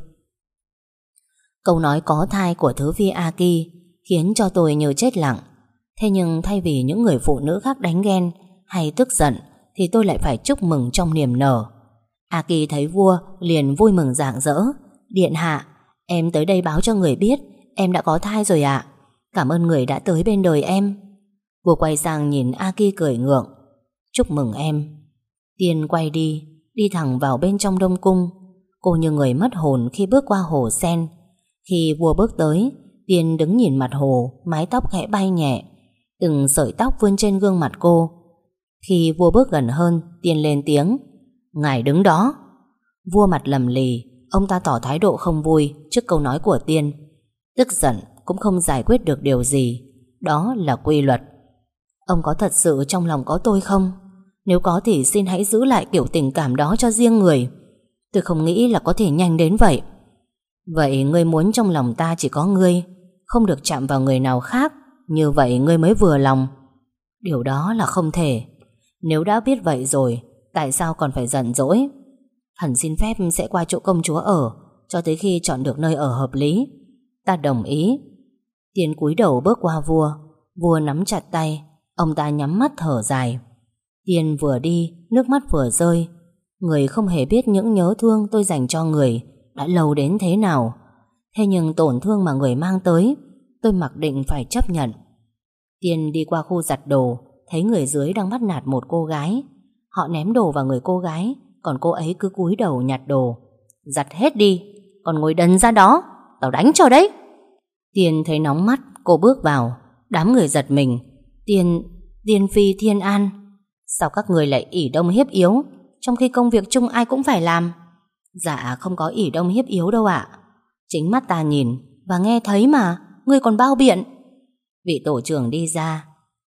Câu nói có thai của thứ phi A Kỳ khiến cho tôi như chết lặng. Thế nhưng thay vì những người phụ nữ khác đánh ghen hay tức giận, thì tôi lại phải chúc mừng trong niềm nở. A Kỳ thấy vua liền vui mừng rạng rỡ. Điện hạ, em tới đây báo cho người biết em đã có thai rồi ạ. Cảm ơn người đã tới bên đời em. Vua quay sang nhìn A Kỳ cười ngượng. Chúc mừng em. Tiên quay đi, đi thẳng vào bên trong Đông Cung. Cô như người mất hồn khi bước qua hồ sen. Khi vua bước tới, Tiên đứng nhìn mặt hồ, mái tóc khẽ bay nhẹ, từng sợi tóc vươn trên gương mặt cô. Khi vua bước gần hơn, Tiên lên tiếng. Ngài đứng đó. Vua mặt lầm lì, ông ta tỏ thái độ không vui trước câu nói của Tiên. Tức giận cũng không giải quyết được điều gì. Đó là quy luật. Ông có thật sự trong lòng có tôi không? Nếu có thì xin hãy giữ lại kiểu tình cảm đó cho riêng người. Tôi không nghĩ là có thể nhanh đến vậy. Vậy ngươi muốn trong lòng ta chỉ có ngươi, không được chạm vào người nào khác, như vậy ngươi mới vừa lòng? Điều đó là không thể. Nếu đã biết vậy rồi, tại sao còn phải giận dỗi? Thần xin phép sẽ qua chỗ công chúa ở, cho tới khi chọn được nơi ở hợp lý. Ta đồng ý. Tiên cúi đầu bước qua vua. Vua nắm chặt tay. Ông ta nhắm mắt thở dài. Tiên vừa đi, nước mắt vừa rơi. Người không hề biết những nhớ thương tôi dành cho người đã lâu đến thế nào. Thế nhưng tổn thương mà người mang tới, tôi mặc định phải chấp nhận. Tiên đi qua khu giặt đồ, thấy người dưới đang bắt nạt một cô gái. Họ ném đồ vào người cô gái, còn cô ấy cứ cúi đầu nhặt đồ. Giặt hết đi, còn ngồi đần ra đó, tao đánh cho đấy. Tiên thấy nóng mắt, cô bước vào. Đám người giật mình. Tiên, Tiên phi Thiên An, sao các người lại ỷ đông hiếp yếu? trong khi công việc chung ai cũng phải làm? Dạ không có ỷ đông hiếp yếu đâu ạ. Chính mắt ta nhìn và nghe thấy mà, ngươi còn bao biện. Vị tổ trưởng đi ra.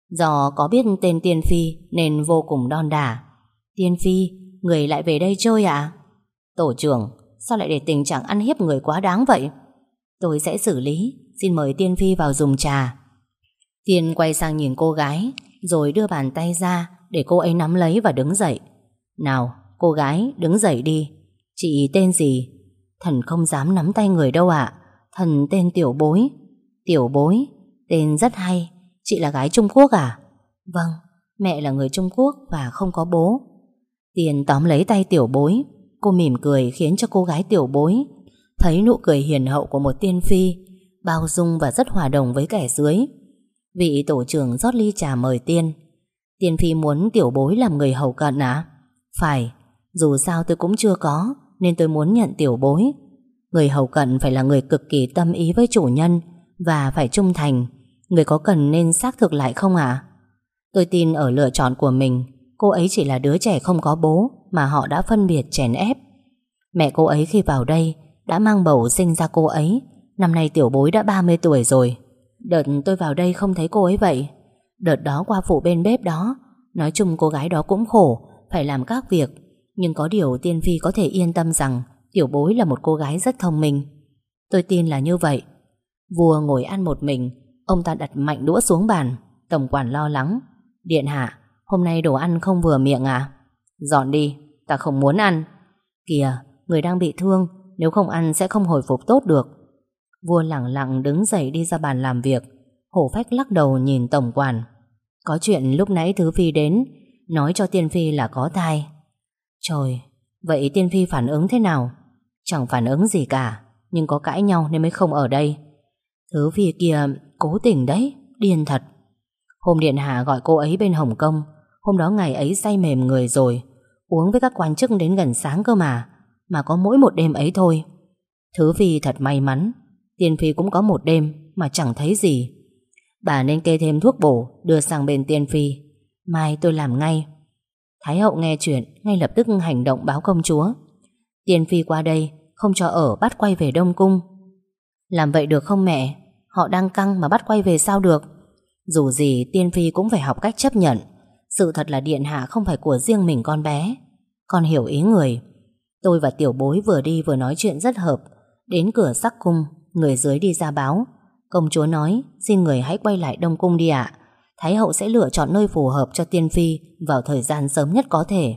Do có biết tên Tiên Phi nên vô cùng đon đả. Tiên Phi, người lại về đây chơi à? Tổ trưởng, sao lại để tình trạng ăn hiếp người quá đáng vậy? Tôi sẽ xử lý. Xin mời Tiên Phi vào dùng trà. Tiên quay sang nhìn cô gái, rồi đưa bàn tay ra để cô ấy nắm lấy và đứng dậy. Nào, cô gái, đứng dậy đi. Chị tên gì? Thần không dám nắm tay người đâu ạ. Thần tên Tiểu Bối. Tiểu Bối, tên rất hay. Chị là gái Trung Quốc à? Vâng, mẹ là người Trung Quốc và không có bố. Tiên tóm lấy tay Tiểu Bối. Cô mỉm cười khiến cho cô gái Tiểu Bối thấy nụ cười hiền hậu của một tiên phi, bao dung và rất hòa đồng với kẻ dưới. Vị tổ trưởng rót ly trà mời Tiên. Tiên Phi muốn Tiểu Bối làm người hầu cận à? Phải, dù sao tôi cũng chưa có, nên tôi muốn nhận Tiểu Bối. Người hầu cận phải là người cực kỳ tâm ý với chủ nhân và phải trung thành. Người có cần nên xác thực lại không ạ? À? Tôi tin ở lựa chọn của mình. Cô ấy chỉ là đứa trẻ không có bố mà họ đã phân biệt chèn ép. Mẹ cô ấy khi vào đây đã mang bầu sinh ra cô ấy. Năm nay Tiểu Bối đã ba mươi tuổi rồi. Đợt tôi vào đây không thấy cô ấy vậy. Đợt đó qua phụ bên bếp đó. Nói chung cô gái đó cũng khổ, phải làm các việc. Nhưng có điều Tiên Phi có thể yên tâm rằng Tiểu Bối là một cô gái rất thông minh. Tôi tin là như vậy. Vua ngồi ăn một mình. Ông ta đặt mạnh đũa xuống bàn. Tổng quản lo lắng. Điện hạ, hôm nay đồ ăn không vừa miệng à? Dọn đi, ta không muốn ăn. Kìa, người đang bị thương, nếu không ăn sẽ không hồi phục tốt được. Vua lẳng lặng đứng dậy đi ra bàn làm việc. Hổ Phách lắc đầu nhìn tổng quản. Có chuyện lúc nãy Thứ Phi đến, nói cho Tiên Phi là có thai. Trời, vậy Tiên Phi phản ứng thế nào? Chẳng phản ứng gì cả, nhưng có cãi nhau nên mới không ở đây. Thứ Phi kia cố tình đấy, điên thật. Hôm điện hạ gọi cô ấy bên Hồng Kông. Hôm đó ngày ấy say mềm người rồi, uống với các quan chức đến gần sáng cơ mà. Mà có mỗi một đêm ấy thôi. Thứ Phi thật may mắn. Tiên Phi cũng có một đêm mà chẳng thấy gì. Bà nên kê thêm thuốc bổ đưa sang bên Tiên Phi. Mai tôi làm ngay. Thái hậu nghe chuyện ngay lập tức hành động báo công chúa. Tiên Phi qua đây không cho ở, bắt quay về Đông Cung. Làm vậy được không mẹ? Họ đang căng mà bắt quay về sao được? Dù gì Tiên Phi cũng phải học cách chấp nhận. Sự thật là điện hạ không phải của riêng mình con bé. Con hiểu ý người. Tôi và Tiểu Bối vừa đi vừa nói chuyện rất hợp. Đến cửa Sắc Cung, người dưới đi ra báo. Công chúa nói xin người hãy quay lại Đông Cung đi ạ. Thái hậu sẽ lựa chọn nơi phù hợp cho Tiên Phi vào thời gian sớm nhất có thể.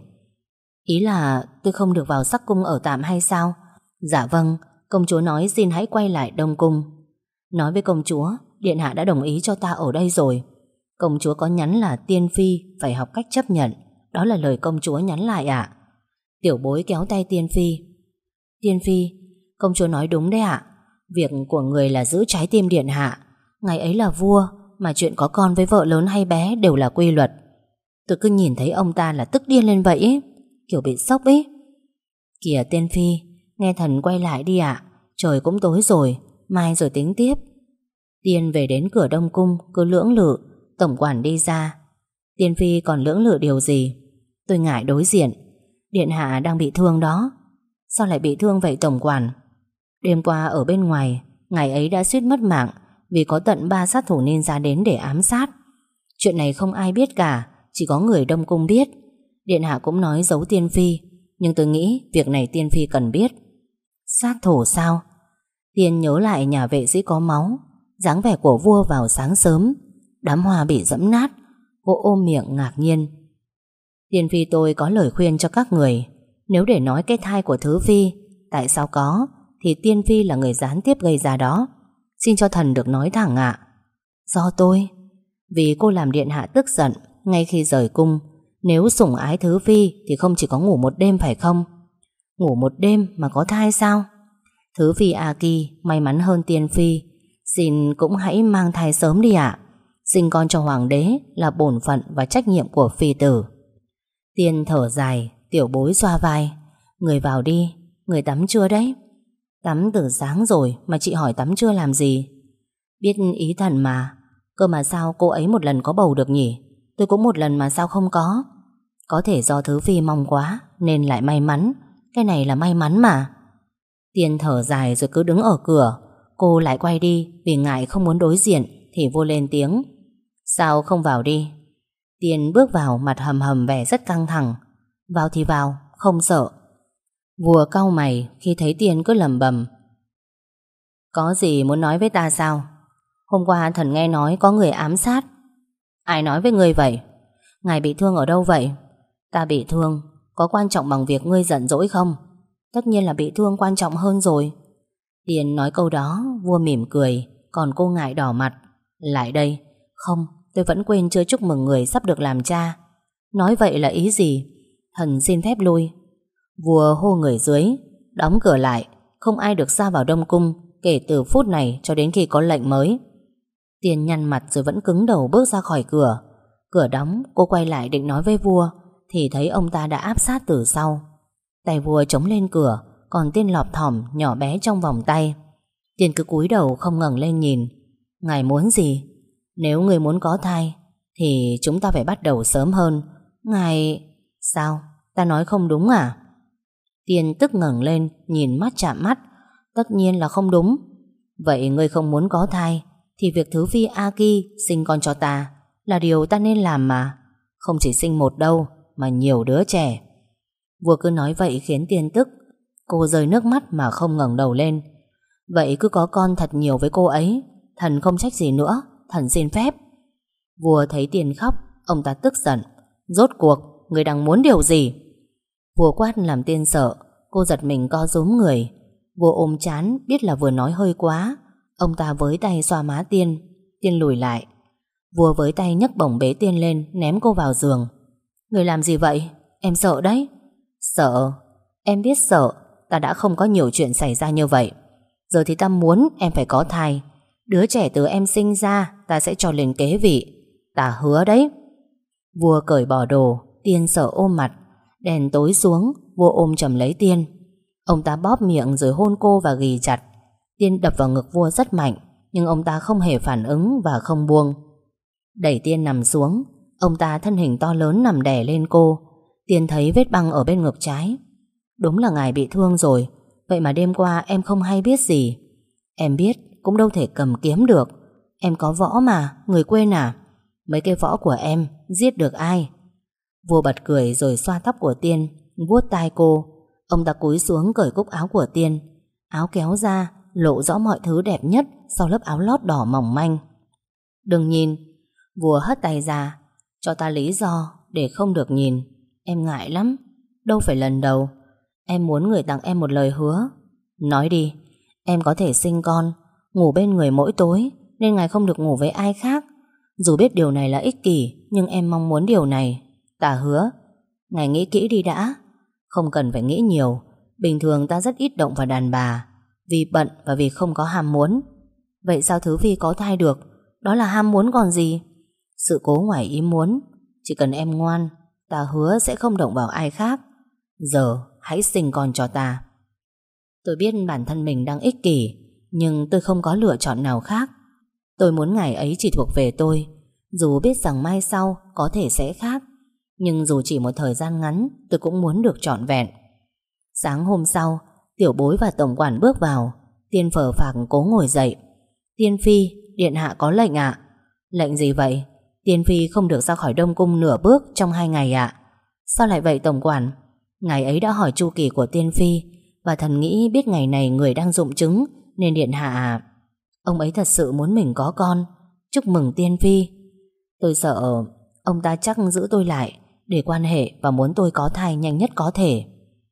Ý là tôi không được vào Sắc Cung ở tạm hay sao? Dạ vâng, công chúa nói xin hãy quay lại Đông Cung. Nói với công chúa, điện hạ đã đồng ý cho ta ở đây rồi. Công chúa có nhắn là Tiên Phi phải học cách chấp nhận. Đó là lời công chúa nhắn lại ạ. Tiểu Bối kéo tay Tiên Phi. Tiên Phi, công chúa nói đúng đấy ạ. Việc của người là giữ trái tim điện hạ. Ngày ấy là vua, mà chuyện có con với vợ lớn hay bé đều là quy luật. Tôi cứ nhìn thấy ông ta là tức điên lên vậy ấy. Kiểu bị sốc ấy. Kìa Tiên Phi, nghe thần quay lại đi ạ. Trời cũng tối rồi, mai rồi tính tiếp. Tiên về đến cửa Đông Cung cứ lưỡng lự. Tổng quản đi ra. Tiên Phi còn lưỡng lự điều gì? Tôi ngại đối diện. Điện hạ đang bị thương đó. Sao lại bị thương vậy tổng quản? Đêm qua ở bên ngoài, ngày ấy đã suýt mất mạng vì có tận ba sát thủ ninja đến để ám sát. Chuyện này không ai biết cả, chỉ có người Đông Cung biết. Điện hạ cũng nói giấu Tiên Phi, nhưng tôi nghĩ việc này Tiên Phi cần biết. Sát thủ sao? Tiên nhớ lại nhà vệ sĩ có máu, dáng vẻ của vua vào sáng sớm, đám hoa bị dẫm nát. Cô ôm miệng ngạc nhiên. Tiên Phi tôi có lời khuyên cho các người. Nếu để nói cái thai của Thứ Phi tại sao có, thì Tiên Phi là người gián tiếp gây ra đó. Xin cho thần được nói thẳng ạ. Do tôi. Vì cô làm điện hạ tức giận ngay khi rời cung. Nếu sủng ái Thứ Phi thì không chỉ có ngủ một đêm phải không? Ngủ một đêm mà có thai sao? Thứ Phi A Kỳ may mắn hơn Tiên Phi. Xin cũng hãy mang thai sớm đi ạ. Sinh con cho hoàng đế là bổn phận và trách nhiệm của phi tử. Tiên thở dài. Tiểu Bối xoa vai. Người vào đi. Người tắm chưa đấy? Tắm từ sáng rồi mà chị hỏi tắm chưa làm gì? Biết ý thần mà. Cơ mà sao cô ấy một lần có bầu được nhỉ? Tôi cũng một lần mà sao không có? Có thể do Thứ Phi mong quá nên lại may mắn. Cái này là may mắn mà. Tiên thở dài rồi cứ đứng ở cửa. Cô lại quay đi vì ngại không muốn đối diện. Thì vua lên tiếng: Sao không vào đi? Tiên bước vào, mặt hầm hầm vẻ rất căng thẳng. Vào thì vào, không sợ. Vua cau mày khi thấy Tiên cứ lẩm bẩm: Có gì muốn nói với ta sao? Hôm qua thần nghe nói có người ám sát. Ai nói với ngươi vậy? Ngài bị thương ở đâu vậy? Ta bị thương, có quan trọng bằng việc ngươi giận dỗi không? Tất nhiên là bị thương quan trọng hơn rồi. Tiên nói câu đó, vua mỉm cười, còn cô ngại đỏ mặt. Lại đây. Không, tôi vẫn quên chưa chúc mừng người sắp được làm cha. Nói vậy là ý gì? Thần xin phép lui. Vua hô người dưới, đóng cửa lại, không ai được ra vào Đông Cung kể từ phút này cho đến khi có lệnh mới. Tiên nhăn mặt rồi vẫn cứng đầu bước ra khỏi cửa. Cửa đóng, cô quay lại định nói với vua thì thấy ông ta đã áp sát từ sau. Tay vua chống lên cửa, còn Tiên lọp thỏm nhỏ bé trong vòng tay. Tiên cứ cúi đầu không ngẩng lên nhìn. Ngài muốn gì? Nếu người muốn có thai thì chúng ta phải bắt đầu sớm hơn. Ngài... Sao? Ta nói không đúng à? Tiên tức ngẩng lên, nhìn mắt chạm mắt. Tất nhiên là không đúng. Vậy ngươi không muốn có thai thì việc Thứ Phi A Ki sinh con cho ta là điều ta nên làm mà. Không chỉ sinh một đâu, mà nhiều đứa trẻ. Vua cứ nói vậy khiến Tiên tức. Cô rơi nước mắt mà không ngẩng đầu lên. Vậy cứ có con thật nhiều với cô ấy. Thần không trách gì nữa, thần xin phép. Vua thấy Tiên khóc, ông ta tức giận. Rốt cuộc, người đang muốn điều gì? Vua quát làm Tiên sợ. Cô giật mình co rúm người. Vua ôm chán, biết là vừa nói hơi quá. Ông ta với tay xoa má Tiên. Tiên lùi lại. Vua với tay nhấc bổng bế Tiên lên, ném cô vào giường. Người làm gì vậy? Em sợ đấy. Sợ? Em biết sợ. Ta đã không có nhiều chuyện xảy ra như vậy. Giờ thì ta muốn em phải có thai. Đứa trẻ từ em sinh ra ta sẽ cho lên kế vị. Ta hứa đấy. Vua cởi bỏ đồ. Tiên sợ ôm mặt. Đèn tối xuống, vua ôm chầm lấy Tiên. Ông ta bóp miệng rồi hôn cô và ghì chặt. Tiên đập vào ngực vua rất mạnh, nhưng ông ta không hề phản ứng và không buông. Đẩy Tiên nằm xuống. Ông ta thân hình to lớn nằm đè lên cô. Tiên thấy vết băng ở bên ngực trái. Đúng là ngài bị thương rồi. Vậy mà đêm qua em không hay biết gì. Em biết cũng đâu thể cầm kiếm được. Em có võ mà, người quên à? Mấy cái võ của em giết được ai? Vua bật cười rồi xoa tóc của Tiên, vuốt tai cô. Ông ta cúi xuống cởi cúc áo của Tiên. Áo kéo ra, lộ rõ mọi thứ đẹp nhất sau lớp áo lót đỏ mỏng manh. Đừng nhìn. Vua hất tay ra. Cho ta lý do để không được nhìn. Em ngại lắm. Đâu phải lần đầu. Em muốn người tặng em một lời hứa. Nói đi. Em có thể sinh con, ngủ bên người mỗi tối, nên ngài không được ngủ với ai khác. Dù biết điều này là ích kỷ, nhưng em mong muốn điều này. Ta hứa. Ngài nghĩ kỹ đi đã. Không cần phải nghĩ nhiều. Bình thường ta rất ít động vào đàn bà, vì bận và vì không có ham muốn. Vậy sao Thứ Phi có thai được? Đó là ham muốn còn gì. Sự cố ngoài ý muốn. Chỉ cần em ngoan, ta hứa sẽ không động vào ai khác. Giờ hãy sinh con cho ta. Tôi biết bản thân mình đang ích kỷ, nhưng tôi không có lựa chọn nào khác. Tôi muốn ngày ấy chỉ thuộc về tôi. Dù biết rằng mai sau có thể sẽ khác, nhưng dù chỉ một thời gian ngắn, tôi cũng muốn được trọn vẹn. Sáng hôm sau, tiểu bối và tổng quản bước vào. Tiên phờ phạc cố ngồi dậy. Tiên Phi, điện hạ có lệnh ạ. Lệnh gì vậy? Tiên Phi không được ra khỏi Đông Cung nửa bước trong hai ngày ạ. Sao lại vậy tổng quản? Ngày ấy đã hỏi chu kỳ của Tiên Phi, và thần nghĩ biết ngày này người đang rụng trứng, nên điện hạ... Ông ấy thật sự muốn mình có con. Chúc mừng Tiên Phi. Tôi sợ ông ta chắc giữ tôi lại để quan hệ và muốn tôi có thai nhanh nhất có thể.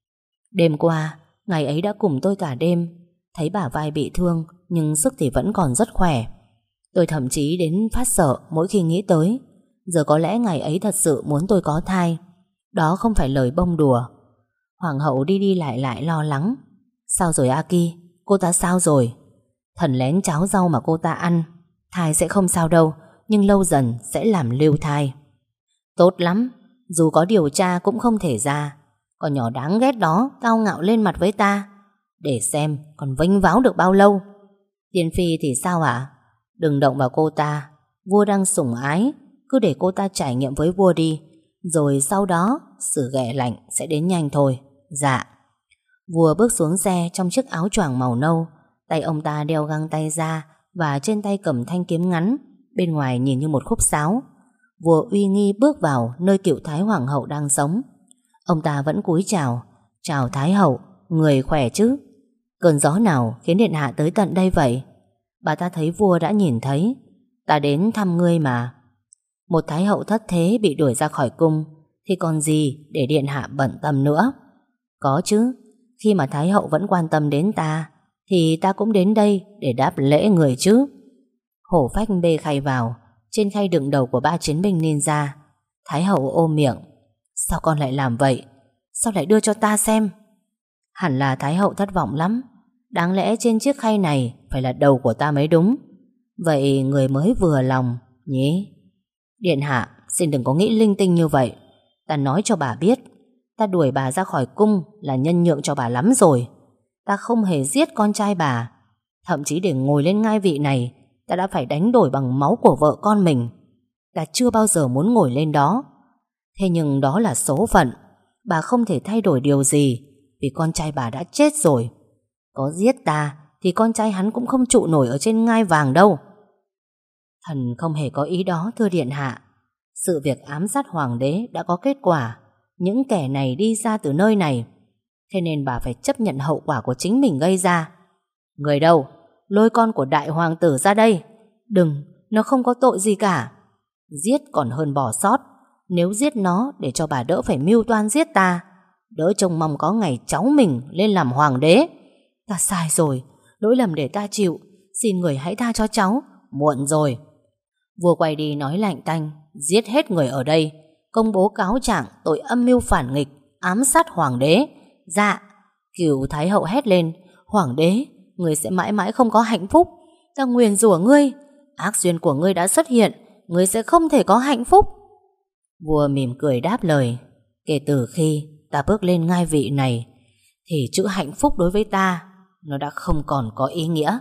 Đêm qua, ngày ấy đã cùng tôi cả đêm. Thấy bả vai bị thương, nhưng sức thì vẫn còn rất khỏe. Tôi thậm chí đến phát sợ mỗi khi nghĩ tới. Giờ có lẽ ngày ấy thật sự muốn tôi có thai. Đó không phải lời bông đùa. Hoàng hậu đi đi lại lại lo lắng. Sao rồi A Ki? Cô ta sao rồi? Thần lén cháo rau mà cô ta ăn. Thai sẽ không sao đâu, nhưng lâu dần sẽ làm lưu thai. Tốt lắm. Dù có điều tra cũng không thể ra. Con nhỏ đáng ghét đó cao ngạo lên mặt với ta. Để xem còn vênh váo được bao lâu. Tiên Phi thì sao ạ? Đừng động vào cô ta. Vua đang sủng ái. Cứ để cô ta trải nghiệm với vua đi. Rồi sau đó sự ghẻ lạnh sẽ đến nhanh thôi. Dạ. Vua bước xuống xe trong chiếc áo choàng màu nâu. Tay ông ta đeo găng tay da và trên tay cầm thanh kiếm ngắn, bên ngoài nhìn như một khúc sáo. Vua uy nghi bước vào nơi cựu Thái Hoàng hậu đang sống. Ông ta vẫn cúi chào. Chào Thái hậu, người khỏe chứ? Cơn gió nào khiến điện hạ tới tận đây vậy? Bà ta thấy vua đã nhìn thấy. Ta đến thăm ngươi mà. Một thái hậu thất thế bị đuổi ra khỏi cung thì còn gì để điện hạ bận tâm nữa. Có chứ, khi mà thái hậu vẫn quan tâm đến ta thì ta cũng đến đây để đáp lễ người chứ. Hổ Phách bê khay vào. Trên khay đựng đầu của ba chiến binh ninja. Thái hậu ôm miệng. Sao con lại làm vậy? Sao lại đưa cho ta xem? Hẳn là thái hậu thất vọng lắm. Đáng lẽ trên chiếc khay này phải là đầu của ta mới đúng. Vậy người mới vừa lòng nhỉ? Điện hạ, xin đừng có nghĩ linh tinh như vậy. Ta nói cho bà biết, ta đuổi bà ra khỏi cung là nhân nhượng cho bà lắm rồi. Ta không hề giết con trai bà. Thậm chí để ngồi lên ngai vị này, ta đã phải đánh đổi bằng máu của vợ con mình. Ta chưa bao giờ muốn ngồi lên đó. Thế nhưng đó là số phận. Bà không thể thay đổi điều gì, vì con trai bà đã chết rồi. Có giết ta thì con trai hắn cũng không trụ nổi ở trên ngai vàng đâu. Thần không hề có ý đó, thưa điện hạ. Sự việc ám sát hoàng đế đã có kết quả. Những kẻ này đi ra từ nơi này. Thế nên bà phải chấp nhận hậu quả của chính mình gây ra. Người đâu? Lôi con của đại hoàng tử ra đây. Đừng, nó không có tội gì cả. Giết còn hơn bỏ sót. Nếu giết nó để cho bà đỡ phải mưu toan giết ta, đỡ trông mong có ngày cháu mình lên làm hoàng đế. Ta sai rồi, lỗi lầm để ta chịu. Xin người hãy tha cho cháu. Muộn rồi. Vua quay đi nói lạnh tanh. Giết hết người ở đây, công bố cáo trạng tội âm mưu phản nghịch, ám sát hoàng đế. Dạ. Cửu thái hậu hét lên. Hoàng đế, ngươi sẽ mãi mãi không có hạnh phúc. Ta nguyền rủa ngươi. Ác duyên của ngươi đã xuất hiện, ngươi sẽ không thể có hạnh phúc. Vua mỉm cười đáp lời. Kể từ khi ta bước lên ngai vị này thì chữ hạnh phúc đối với ta nó đã không còn có ý nghĩa.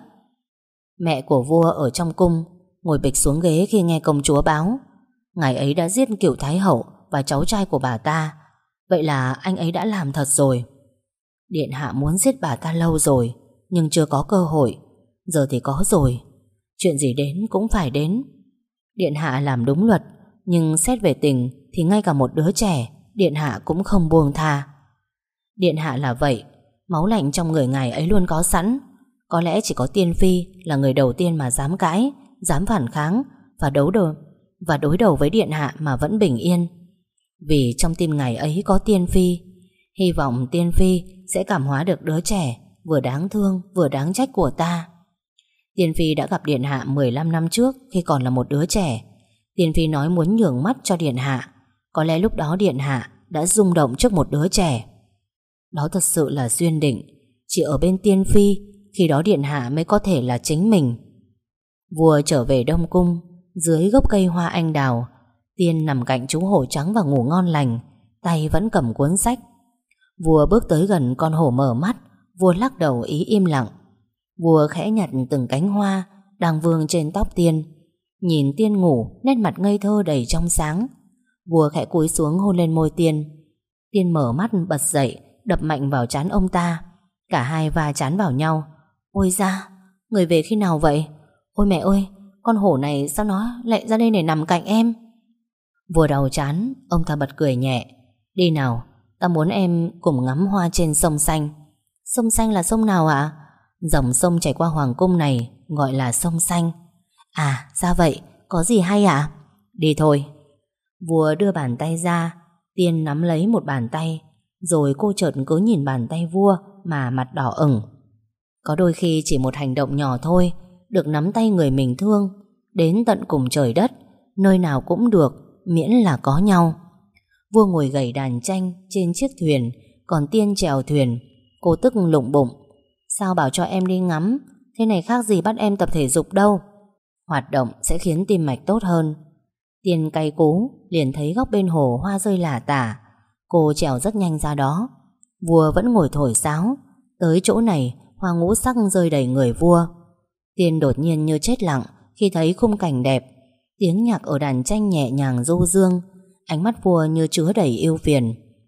Mẹ của vua ở trong cung ngồi bịch xuống ghế khi nghe công chúa báo. Ngài ấy đã giết cửu thái hậu và cháu trai của bà ta. Vậy là anh ấy đã làm thật rồi. Điện hạ muốn giết bà ta lâu rồi, nhưng chưa có cơ hội. Giờ thì có rồi. Chuyện gì đến cũng phải đến. Điện hạ làm đúng luật, nhưng xét về tình thì ngay cả một đứa trẻ điện hạ cũng không buông tha. Điện hạ là vậy, máu lạnh trong người ngài ấy luôn có sẵn. Có lẽ chỉ có tiên phi là người đầu tiên mà dám cãi, dám phản kháng và đấu đầu và đối đầu với điện hạ mà vẫn bình yên. Vì trong tim ngài ấy có tiên phi. Hy vọng tiên phi sẽ cảm hóa được đứa trẻ vừa đáng thương vừa đáng trách của ta. Tiên phi đã gặp điện hạ mười lăm năm trước khi còn là một đứa trẻ. Tiên phi nói muốn nhường mắt cho điện hạ. Có lẽ lúc đó điện hạ đã rung động trước một đứa trẻ. Đó thật sự là duyên định. Chỉ ở bên tiên phi, khi đó điện hạ mới có thể là chính mình. Vua trở về Đông Cung. Dưới gốc cây hoa anh đào, Tiên nằm cạnh chú hổ trắng và ngủ ngon lành, tay vẫn cầm cuốn sách. Vua bước tới gần con hổ mở mắt. Vua lắc đầu ý im lặng. Vua khẽ nhặt từng cánh hoa đang vương trên tóc Tiên. Nhìn Tiên ngủ, nét mặt ngây thơ đầy trong sáng. Vua khẽ cúi xuống hôn lên môi Tiên. Tiên mở mắt bật dậy, đập mạnh vào trán ông ta. Cả hai va trán vào nhau. Ôi da, người về khi nào vậy? Ôi mẹ ơi, con hổ này sao nó lại ra đây để nằm cạnh em? Vua đau chán, ông ta bật cười nhẹ. Đi nào, ta muốn em cùng ngắm hoa trên sông xanh. Sông xanh là sông nào ạ? Dòng sông chảy qua hoàng cung này gọi là sông xanh. À, ra vậy, có gì hay ạ? Đi thôi. Vua đưa bàn tay ra. Tiên nắm lấy một bàn tay. Rồi cô chợt cứ nhìn bàn tay vua mà mặt đỏ ửng. Có đôi khi chỉ một hành động nhỏ thôi, được nắm tay người mình thương, đến tận cùng trời đất, nơi nào cũng được, miễn là có nhau. Vua ngồi gảy đàn tranh trên chiếc thuyền, còn Tiên chèo thuyền. Cô tức lụng bụng. Sao bảo cho em đi ngắm, thế này khác gì bắt em tập thể dục đâu. Hoạt động sẽ khiến tim mạch tốt hơn. Tiên cay cú, liền thấy góc bên hồ hoa rơi lả tả. Cô trèo rất nhanh ra đó. Vua vẫn ngồi thổi sáo. Tới chỗ này, hoa ngũ sắc rơi đầy người vua. Tiên đột nhiên như chết lặng khi thấy khung cảnh đẹp. Tiếng nhạc ở đàn tranh nhẹ nhàng du dương. Ánh mắt vua như chứa đầy ưu phiền.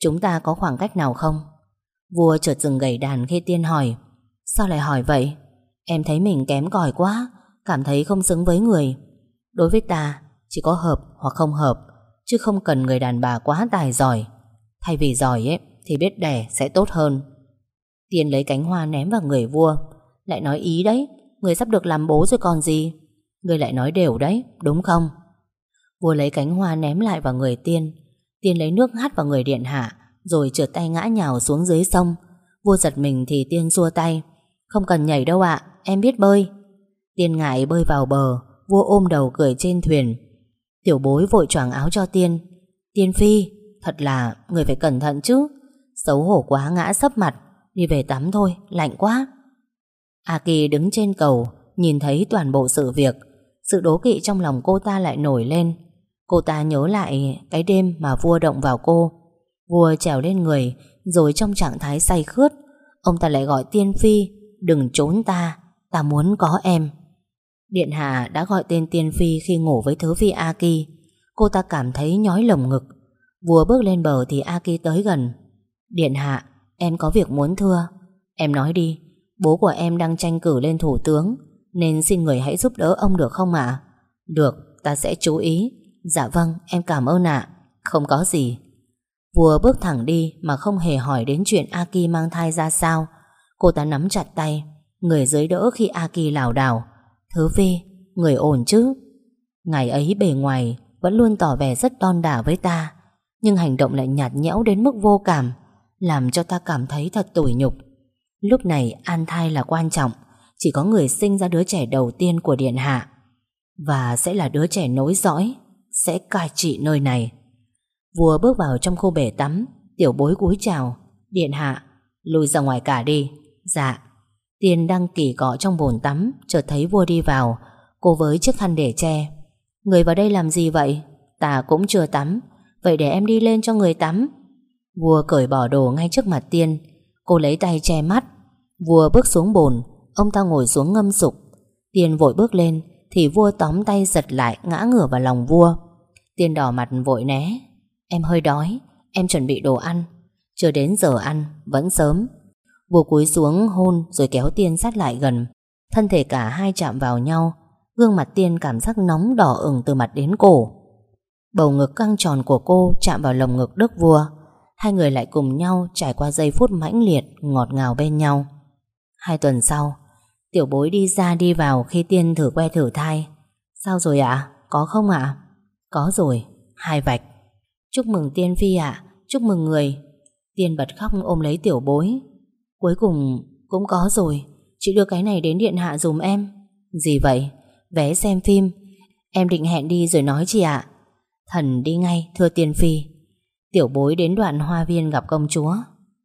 chúng ta có khoảng cách nào không? Vua chợt dừng gảy đàn khi Tiên hỏi. Sao lại hỏi vậy? Em thấy mình kém cỏi quá, cảm thấy không xứng với người. Đối với ta, chỉ có hợp hoặc không hợp, chứ không cần người đàn bà quá tài giỏi. Thay vì giỏi ấy, thì biết đẻ sẽ tốt hơn. Tiên lấy cánh hoa ném vào người vua. Lại nói ý đấy, người sắp được làm bố rồi còn gì. Người lại nói đều đấy, đúng không? Vua lấy cánh hoa ném lại vào người Tiên. Tiên lấy nước hắt vào người điện hạ, rồi trượt tay ngã nhào xuống dưới sông. Vua giật mình thì Tiên xua tay. Không cần nhảy đâu ạ, em biết bơi. Tiên ngại bơi vào bờ. Vua ôm đầu cười trên thuyền. Tiểu bối vội choàng áo cho Tiên. Tiên phi, thật là người phải cẩn thận chứ. Xấu hổ quá ngã sấp mặt. Đi về tắm thôi, lạnh quá. A Kỳ đứng trên cầu, nhìn thấy toàn bộ sự việc. Sự đố kỵ trong lòng cô ta lại nổi lên. Cô ta nhớ lại cái đêm mà vua động vào cô. Vua trèo lên người, rồi trong trạng thái say khướt, ông ta lại gọi Tiên phi. Đừng trốn ta, ta muốn có em. Điện hạ đã gọi tên Tiên phi khi ngủ với thứ phi A Kỳ. Cô ta cảm thấy nhói lồng ngực. Vua bước lên bờ thì A Kỳ tới gần. Điện hạ, em có việc muốn thưa. Em nói đi. Bố của em đang tranh cử lên thủ tướng, nên xin người hãy giúp đỡ ông được không ạ? Được, ta sẽ chú ý. Dạ vâng, em cảm ơn ạ. Không có gì. Vua bước thẳng đi mà không hề hỏi đến chuyện A Kỳ mang thai ra sao. Cô ta nắm chặt tay, người dưới đỡ khi A Kỳ lảo đảo. Thứ phi, người ổn chứ? Ngày ấy bề ngoài vẫn luôn tỏ vẻ rất đon đả với ta, nhưng hành động lại nhạt nhẽo đến mức vô cảm, làm cho ta cảm thấy thật tủi nhục. Lúc này an thai là quan trọng. Chỉ có người sinh ra đứa trẻ đầu tiên của điện hạ, và sẽ là đứa trẻ nối dõi, sẽ cai trị nơi này. Vua bước vào trong khu bể tắm. Tiểu bối cúi chào. Điện hạ, lùi ra ngoài cả đi. Dạ. Tiên đang kỳ cọ trong bồn tắm, chợt thấy vua đi vào. Cô với chiếc khăn để che. Người vào đây làm gì vậy? Ta cũng chưa tắm. Vậy để em đi lên cho người tắm. Vua cởi bỏ đồ ngay trước mặt Tiên. Cô lấy tay che mắt. Vua bước xuống bồn. Ông ta ngồi xuống ngâm sục. Tiên vội bước lên thì vua tóm tay giật lại, ngã ngửa vào lòng vua. Tiên đỏ mặt vội né. Em hơi đói, em chuẩn bị đồ ăn. Chưa đến giờ ăn, vẫn sớm. Vua cúi xuống hôn rồi kéo Tiên sát lại gần. Thân thể cả hai chạm vào nhau. Gương mặt Tiên cảm giác nóng đỏ ửng từ mặt đến cổ. Bầu ngực căng tròn của cô chạm vào lồng ngực đức vua. Hai người lại cùng nhau trải qua giây phút mãnh liệt, ngọt ngào bên nhau. Hai tuần sau, tiểu bối đi ra đi vào khi Tiên thử que thử thai. Sao rồi ạ? Có không ạ? Có rồi, hai vạch. Chúc mừng Tiên phi ạ, chúc mừng người. Tiên bật khóc ôm lấy tiểu bối. Cuối cùng cũng có rồi. Chị đưa cái này đến điện hạ dùm em. Gì vậy? Vé xem phim. Em định hẹn đi rồi nói chị ạ. Thần đi ngay thưa Tiên phi. Tiểu bối đến đoạn hoa viên gặp công chúa.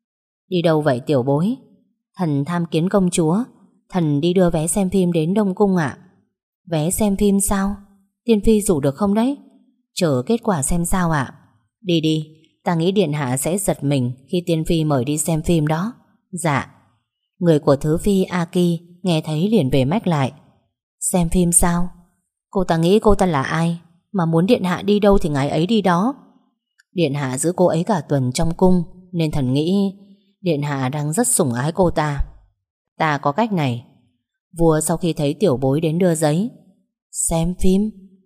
Đi đâu vậy tiểu bối? Thần tham kiến công chúa. Thần đi đưa vé xem phim đến Đông Cung ạ. Vé xem phim sao? Tiên phi rủ được không đấy? Chờ kết quả xem sao ạ. Đi đi, ta nghĩ điện hạ sẽ giật mình khi Tiên phi mời đi xem phim đó. Dạ. Người của thứ phi A Kỳ nghe thấy liền về mách lại. Xem phim sao? Cô ta nghĩ cô ta là ai mà muốn điện hạ đi đâu thì ngài ấy đi đó. Điện hạ giữ cô ấy cả tuần trong cung, nên thần nghĩ điện hạ đang rất sủng ái cô ta. Ta có cách này. Vua sau khi thấy tiểu bối đến đưa giấy. Xem phim?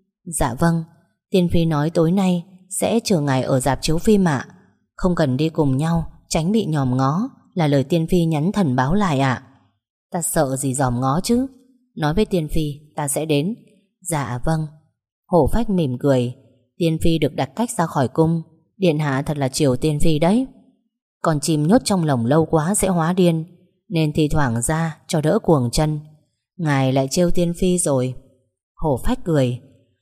Dạ vâng. Tiên phi nói tối nay sẽ chờ ngài ở rạp chiếu phim ạ. Không cần đi cùng nhau, tránh bị nhòm ngó, là lời tiên phi nhắn thần báo lại ạ. Ta sợ gì dòm ngó chứ. Nói với tiên phi ta sẽ đến. Dạ vâng. Hổ phách mỉm cười. Tiên phi được đặt cách ra khỏi cung. Điện hạ thật là chiều tiên phi đấy. Con chim nhốt trong lồng lâu quá sẽ hóa điên, nên thi thoảng ra cho đỡ cuồng chân. Ngài lại trêu tiên phi rồi. Hổ phách cười.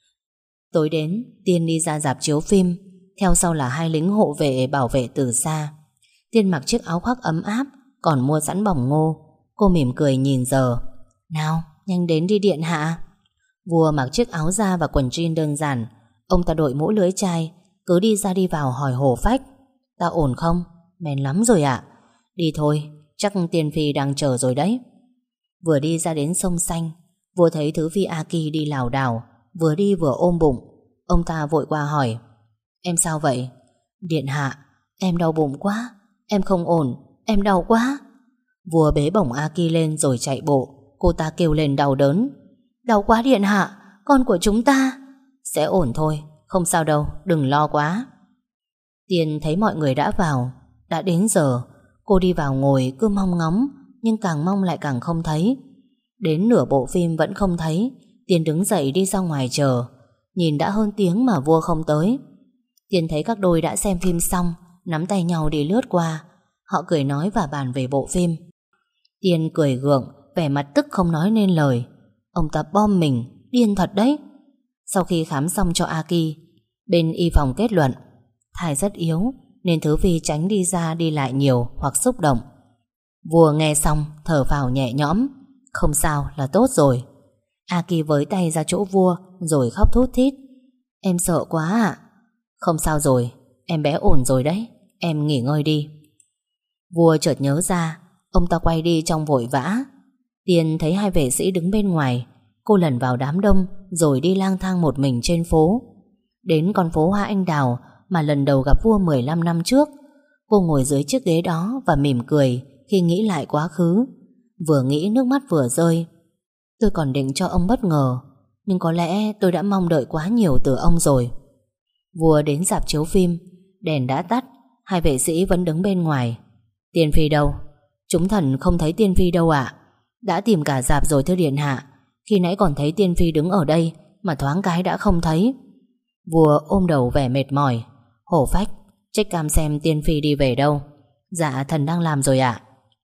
Tối đến Tiên đi ra rạp chiếu phim. Theo sau là hai lính hộ vệ bảo vệ từ xa. Tiên mặc chiếc áo khoác ấm áp, còn mua sẵn bỏng ngô. Cô mỉm cười nhìn giờ. Nào nhanh đến đi điện hạ. Vua mặc chiếc áo da và quần jean đơn giản. Ông ta đội mũ lưỡi chai, cứ đi ra đi vào hỏi hổ phách. Ta ổn không? Men lắm rồi ạ. Đi thôi, chắc tiên phi đang chờ rồi đấy. Vừa đi ra đến sông xanh, vua thấy thứ phi A Kỳ đi lảo đảo, vừa đi vừa ôm bụng. Ông ta vội qua hỏi. Em sao vậy? Điện hạ, Em đau bụng quá, em không ổn, em đau quá. Vua bế bổng Aki lên rồi chạy bộ. Cô ta kêu lên đau đớn. Đau quá điện hạ, con của chúng ta. Sẽ ổn thôi, không sao đâu, đừng lo quá. Tiên thấy mọi người đã vào. Đã đến giờ. Cô đi vào ngồi cứ mong ngóng, nhưng càng mong lại càng không thấy. Đến nửa bộ phim vẫn không thấy. Tiên đứng dậy đi ra ngoài chờ. Nhìn đã hơn tiếng mà vua không tới. Tiên thấy các đôi đã xem phim xong, nắm tay nhau đi lướt qua. Họ cười nói và bàn về bộ phim. Tiên cười gượng, vẻ mặt tức không nói nên lời. Ông ta bom mình, điên thật đấy. Sau khi khám xong cho Aki, bên y phòng kết luận thai rất yếu, nên Thứ Phi tránh đi ra đi lại nhiều hoặc xúc động. Vua nghe xong thở phào nhẹ nhõm. Không sao là tốt rồi. Aki với tay ra chỗ vua rồi khóc thút thít. Em sợ quá ạ. Không sao rồi, em bé ổn rồi đấy, em nghỉ ngơi đi. Vua chợt nhớ ra. Ông ta quay đi trong vội vã. Tiên thấy hai vệ sĩ đứng bên ngoài. Cô lẩn vào đám đông rồi đi lang thang một mình trên phố. Đến con phố Hoa Anh Đào mà lần đầu gặp vua mười lăm năm trước. Cô ngồi dưới chiếc ghế đó và mỉm cười khi nghĩ lại quá khứ. Vừa nghĩ nước mắt vừa rơi. Tôi còn định cho ông bất ngờ, nhưng có lẽ tôi đã mong đợi quá nhiều từ ông rồi. Vua đến rạp chiếu phim. Đèn đã tắt. Hai vệ sĩ vẫn đứng bên ngoài. Tiên Phi đâu? Chúng thần không thấy Tiên Phi đâu ạ. Đã tìm cả rạp rồi thưa điện hạ. Khi nãy còn thấy Tiên Phi đứng ở đây, mà thoáng cái đã không thấy. Vua ôm đầu vẻ mệt mỏi. Hổ phách, check cam xem Tiên Phi đi về đâu. Dạ thần đang làm rồi ạ.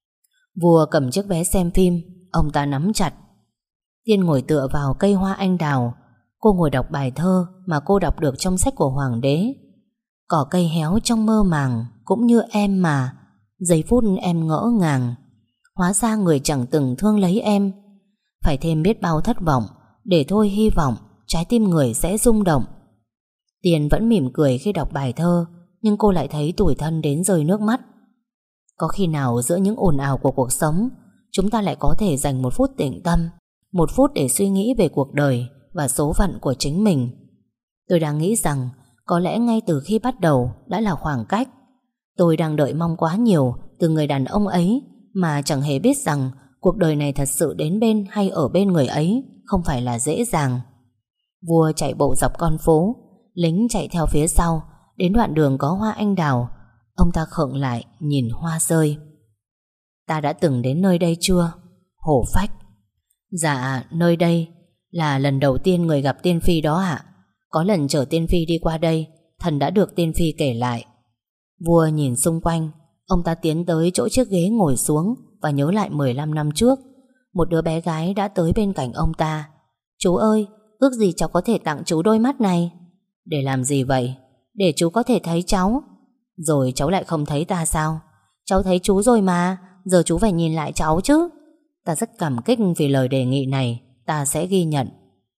Vua cầm chiếc vé xem phim. Ông ta nắm chặt. Tiên ngồi tựa vào cây hoa anh đào. Cô ngồi đọc bài thơ mà cô đọc được trong sách của hoàng đế. Cỏ cây héo trong mơ màng, cũng như em mà. Giây phút em ngỡ ngàng, hóa ra người chẳng từng thương lấy em. Phải thêm biết bao thất vọng, để thôi hy vọng trái tim người sẽ rung động. Tiên vẫn mỉm cười khi đọc bài thơ, nhưng cô lại thấy tủi thân đến rơi nước mắt. Có khi nào giữa những ồn ào của cuộc sống, chúng ta lại có thể dành một phút tĩnh tâm, một phút để suy nghĩ về cuộc đời và số phận của chính mình. Tôi đang nghĩ rằng có lẽ ngay từ khi bắt đầu đã là khoảng cách. Tôi đang đợi mong quá nhiều từ người đàn ông ấy, mà chẳng hề biết rằng cuộc đời này thật sự đến bên hay ở bên người ấy không phải là dễ dàng. Vua chạy bộ dọc con phố. Lính chạy theo phía sau. Đến đoạn đường có hoa anh đào, ông ta khựng lại nhìn hoa rơi. Ta đã từng đến nơi đây chưa? Hổ phách. Dạ, nơi đây là lần đầu tiên người gặp Tiên Phi đó ạ. Có lần chở Tiên Phi đi qua đây, thần đã được Tiên Phi kể lại. Vua nhìn xung quanh. Ông ta tiến tới chỗ chiếc ghế ngồi xuống và nhớ lại mười lăm năm trước. Một đứa bé gái đã tới bên cạnh ông ta. Chú ơi, ước gì cháu có thể tặng chú đôi mắt này. Để làm gì vậy? Để chú có thể thấy cháu. Rồi cháu lại không thấy ta sao? Cháu thấy chú rồi mà, giờ chú phải nhìn lại cháu chứ. Ta rất cảm kích vì lời đề nghị này, ta sẽ ghi nhận.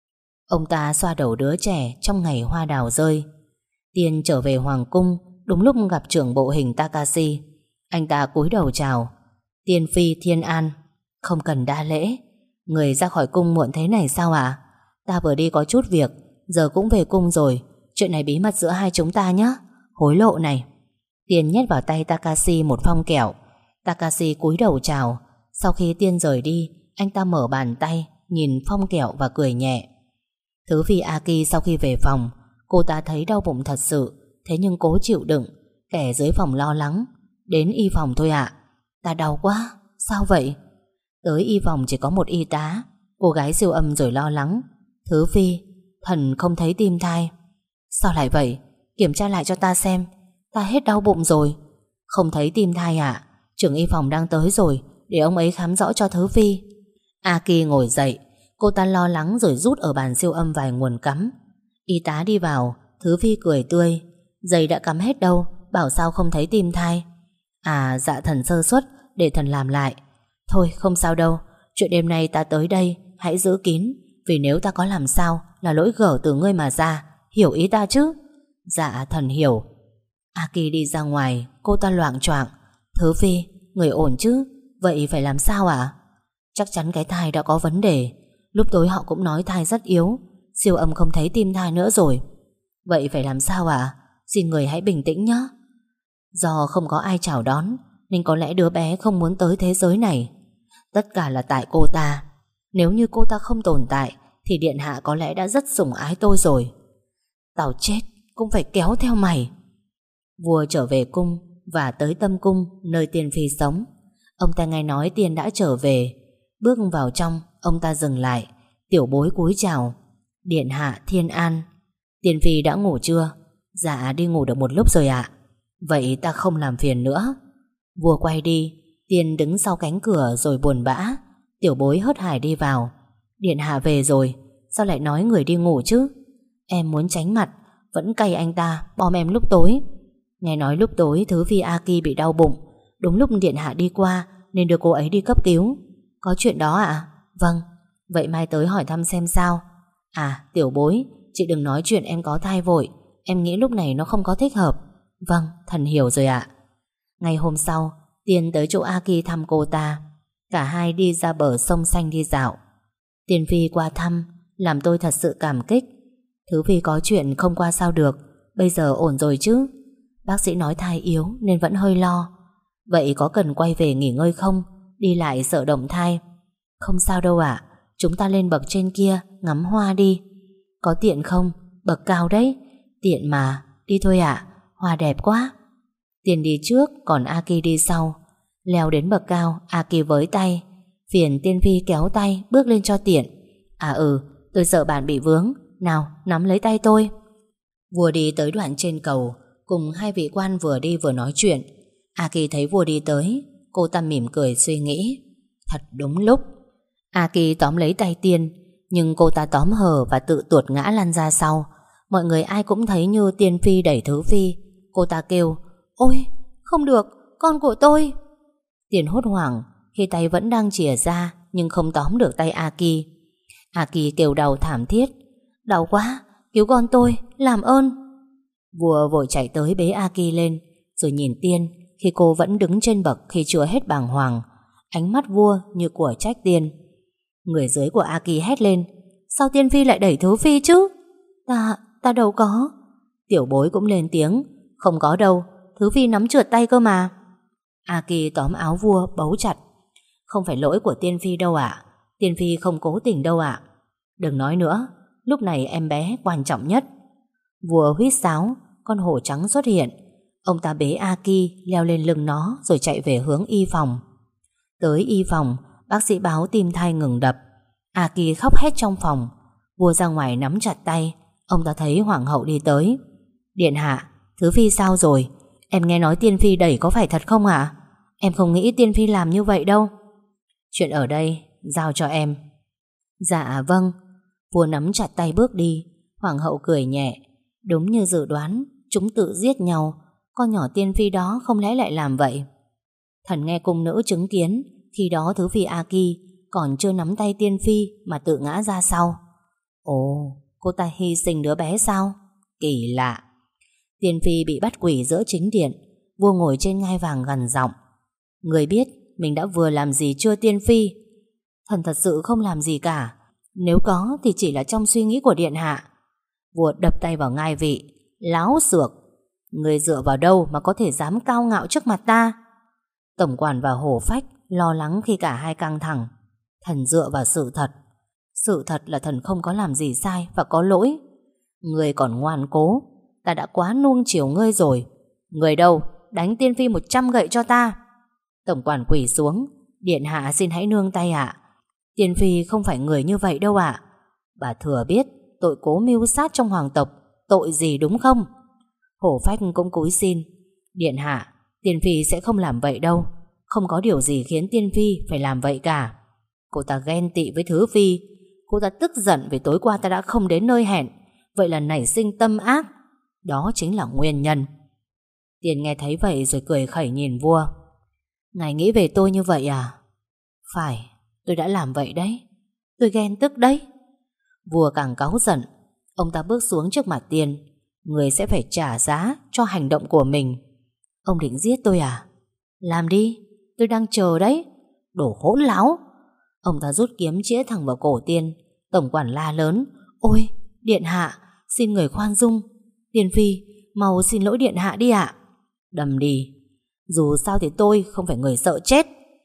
Ông ta xoa đầu đứa trẻ trong ngày hoa đào rơi. Tiên trở về hoàng cung đúng lúc gặp trưởng bộ hình Takashi. Anh ta cúi đầu chào. Tiên Phi Thiên An. Không cần đa lễ. Người ra khỏi cung muộn thế này sao ạ? Ta vừa đi có chút việc, giờ cũng về cung rồi. Chuyện này bí mật giữa hai chúng ta nhé. Hối lộ này. Tiên nhét vào tay Takashi một phong kẹo. Takashi cúi đầu chào. Sau khi Tiên rời đi, anh ta mở bàn tay, nhìn phong kẹo và cười nhẹ. Thứ Phi Aki sau khi về phòng, cô ta thấy đau bụng thật sự, thế nhưng cố chịu đựng. Kẻ dưới phòng lo lắng. Đến y phòng thôi ạ. Ta đau quá. Sao vậy? Tới y phòng chỉ có một y tá. Cô gái siêu âm rồi lo lắng. Thứ Phi, thần không thấy tim thai. Sao lại vậy? Kiểm tra lại cho ta xem. Ta hết đau bụng rồi. Không thấy tim thai ạ. Trưởng y phòng đang tới rồi, để ông ấy khám rõ cho Thứ Phi. Aki ngồi dậy. Cô ta lo lắng rồi rút ở bàn siêu âm vài nguồn cắm. Y tá đi vào. Thứ Phi cười tươi. Giày đã cắm hết đâu, bảo sao không thấy tim thai. À dạ thần sơ suất, để thần làm lại. Thôi không sao đâu. Chuyện đêm nay ta tới đây, hãy giữ kín. Vì nếu ta có làm sao là lỗi gở từ ngươi mà ra. Hiểu ý ta chứ? Dạ thần hiểu. Aki đi ra ngoài. Cô ta loạng choạng. Thứ Phi, người ổn chứ? Vậy phải làm sao ạ? Chắc chắn cái thai đã có vấn đề. Lúc tối họ cũng nói thai rất yếu. Siêu âm không thấy tim thai nữa rồi. Vậy phải làm sao ạ? Xin người hãy bình tĩnh nhé. Do không có ai chào đón nên có lẽ đứa bé không muốn tới thế giới này. Tất cả là tại cô ta. Nếu như cô ta không tồn tại thì điện hạ có lẽ đã rất sủng ái tôi rồi. Tao chết cũng phải kéo theo mày. Vua trở về cung và tới Tâm Cung, nơi Tiên Phi sống. Ông ta nghe nói Tiên đã trở về. Bước vào trong, ông ta dừng lại. Tiểu bối cúi chào. Điện hạ thiên an. Tiên Phi đã ngủ chưa? Dạ đi ngủ được một lúc rồi ạ. Vậy ta không làm phiền nữa. Vua quay đi. Tiên đứng sau cánh cửa rồi buồn bã. Tiểu bối hớt hải đi vào. Điện hạ về rồi, sao lại nói người đi ngủ chứ? Em muốn tránh mặt, vẫn cay anh ta bom em lúc tối. Nghe nói lúc tối Thứ Phi A Ki bị đau bụng. Đúng lúc điện hạ đi qua nên đưa cô ấy đi cấp cứu. Có chuyện đó ạ? Vâng. Vậy mai tới hỏi thăm xem sao. À tiểu bối, chị đừng nói chuyện em có thai vội. Em nghĩ lúc này nó không có thích hợp. Vâng, thần hiểu rồi ạ. Ngày hôm sau, Tiên tới chỗ A Ki thăm cô ta. Cả hai đi ra bờ sông xanh đi dạo. Tiên Phi qua thăm làm tôi thật sự cảm kích. Thứ Phi có chuyện không qua sao được. Bây giờ ổn rồi chứ? Bác sĩ nói thai yếu nên vẫn hơi lo. Vậy có cần quay về nghỉ ngơi không? Đi lại sợ động thai. Không sao đâu ạ. Chúng ta lên bậc trên kia ngắm hoa đi. Có tiện không? Bậc cao đấy. Tiện mà, đi thôi ạ. Hoa đẹp quá. Tiên đi trước, còn A Ki đi sau. Leo đến bậc cao, A Ki với tay. Phiền Tiên Phi kéo tay bước lên cho tiện. À ừ, tôi sợ bạn bị vướng. Nào, nắm lấy tay tôi. Vua đi tới đoạn trên cầu, cùng hai vị quan vừa đi vừa nói chuyện. A Ki thấy vua đi tới, cô ta mỉm cười suy nghĩ. Thật đúng lúc. A Ki tóm lấy tay Tiên, nhưng cô ta tóm hờ và tự tuột ngã lăn ra sau. Mọi người ai cũng thấy như Tiên Phi đẩy Thứ Phi. Cô ta kêu, ôi, không được, con của tôi. Tiên hốt hoảng khi tay vẫn đang chìa ra nhưng không tóm được tay A Ki. A Ki kêu đau thảm thiết. Đau quá, cứu con tôi, làm ơn. Vua vội chạy tới bế A Ki lên, rồi nhìn Tiên khi cô vẫn đứng trên bậc khi chưa hết bàng hoàng. Ánh mắt vua như của trách Tiên. Người dưới của A Ki hét lên, sao Tiên Phi lại đẩy Thứ Phi chứ? Ta, ta đâu có. Tiểu bối cũng lên tiếng, không có đâu, Thứ Phi nắm trượt tay cơ mà. A Ki tóm áo vua bấu chặt. Không phải lỗi của Tiên Phi đâu ạ. Tiên Phi không cố tình đâu ạ. Đừng nói nữa, lúc này em bé quan trọng nhất. Vua huýt sáo, con hổ trắng xuất hiện. Ông ta bế A Ki leo lên lưng nó rồi chạy về hướng y phòng. Tới y phòng, bác sĩ báo tim thai ngừng đập. A Ki khóc hét trong phòng. Vua ra ngoài nắm chặt tay. Ông ta thấy hoàng hậu đi tới. Điện hạ, Thứ Phi sao rồi? Em nghe nói Tiên Phi đẩy có phải thật không ạ? Em không nghĩ Tiên Phi làm như vậy đâu. Chuyện ở đây giao cho em. Dạ vâng. Vua nắm chặt tay bước đi. Hoàng hậu cười nhẹ. Đúng như dự đoán, chúng tự giết nhau. Con nhỏ Tiên Phi đó không lẽ lại làm vậy? Thần nghe cung nữ chứng kiến khi đó Thứ Phi A Ki còn chưa nắm tay Tiên Phi mà tự ngã ra sau. Ồ, cô ta hy sinh đứa bé sao? Kỳ lạ. Tiên Phi bị bắt quỷ giữa chính điện. Vua ngồi trên ngai vàng gằn giọng. Người biết mình đã vừa làm gì chưa Tiên Phi? Thần thật sự không làm gì cả. Nếu có thì chỉ là trong suy nghĩ của điện hạ. Vua đập tay vào ngai vị. Láo xược. Người dựa vào đâu mà có thể dám cao ngạo trước mặt ta? Tổng quản và hổ phách lo lắng khi cả hai căng thẳng. Thần dựa vào sự thật. Sự thật là thần không có làm gì sai và có lỗi. Người còn ngoan cố. Ta đã quá nuông chiều ngươi rồi. Người đâu? Đánh Tiên Phi một trăm gậy cho ta. Tổng quản quỳ xuống. Điện hạ xin hãy nương tay ạ. Tiên Phi không phải người như vậy đâu ạ. Bà thừa biết tội cố mưu sát trong hoàng tộc. Tội gì đúng không? Hổ phách cũng cúi xin. Điện hạ, Tiên Phi sẽ không làm vậy đâu. Không có điều gì khiến Tiên Phi phải làm vậy cả. Cô ta ghen tị với Thứ Phi. Cô ta tức giận vì tối qua ta đã không đến nơi hẹn. Vậy là nảy sinh tâm ác. Đó chính là nguyên nhân. Tiên nghe thấy vậy rồi cười khẩy nhìn vua. Ngài nghĩ về tôi như vậy à? Phải, tôi đã làm vậy đấy. Tôi ghen tức đấy. Vua càng cáu giận. Ông ta bước xuống trước mặt Tiên. Người sẽ phải trả giá cho hành động của mình. Ông định giết tôi à? Làm đi, tôi đang chờ đấy. Đồ hỗn láo. Ông ta rút kiếm chĩa thẳng vào cổ Tiên. Tổng quản la lớn. Ôi, điện hạ, xin người khoan dung. Tiên Phi, mau xin lỗi điện hạ đi ạ. Đâm đi. Dù sao thì tôi không phải người sợ chết.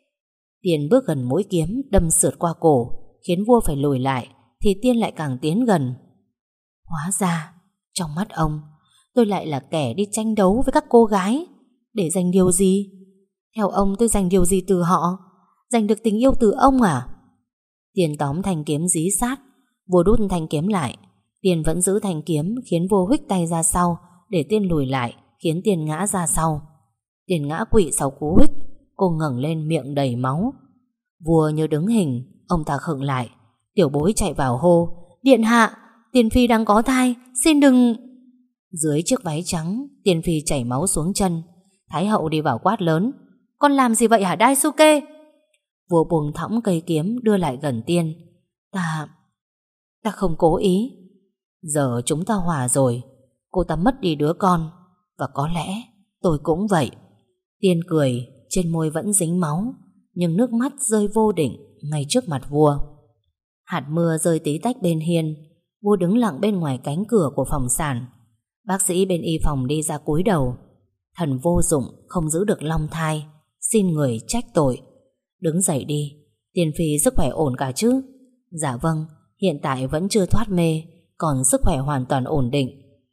Tiên bước gần mũi kiếm đâm sượt qua cổ, khiến vua phải lùi lại, thì Tiên lại càng tiến gần. Hóa ra trong mắt ông, tôi lại là kẻ đi tranh đấu với các cô gái. Để giành điều gì? Theo ông tôi giành điều gì từ họ? Giành được tình yêu từ ông à? Tiên tóm thanh kiếm dí sát. Vua đút thanh kiếm lại. Tiên vẫn giữ thanh kiếm, khiến vua huých tay ra sau để Tiên lùi lại, khiến Tiên ngã ra sau. Tiên ngã quỵ sau cú huých. Cô ngẩng lên miệng đầy máu. Vua như đứng hình. Ông ta khựng lại. Tiểu bối chạy vào hô: Điện hạ, Tiên phi đang có thai, xin đừng. Dưới chiếc váy trắng, Tiên phi chảy máu xuống chân. Thái hậu đi vào quát lớn: Con làm gì vậy hả Daisuke? Vua buông thõng cây kiếm đưa lại gần Tiên. Ta Ta không cố ý. Giờ chúng ta hòa rồi. Cô ta mất đi đứa con, và có lẽ tôi cũng vậy. Tiên cười, trên môi vẫn dính máu, nhưng nước mắt rơi vô định ngay trước mặt vua. Hạt mưa rơi tí tách bên hiên. Vua đứng lặng bên ngoài cánh cửa của phòng sản. Bác sĩ bên y phòng đi ra cúi đầu: Thần vô dụng, không giữ được long thai, xin người trách tội. Đứng dậy đi. Tiên phi sức khỏe ổn cả chứ? Dạ vâng, hiện tại vẫn chưa thoát mê, còn sức khỏe hoàn toàn ổn định.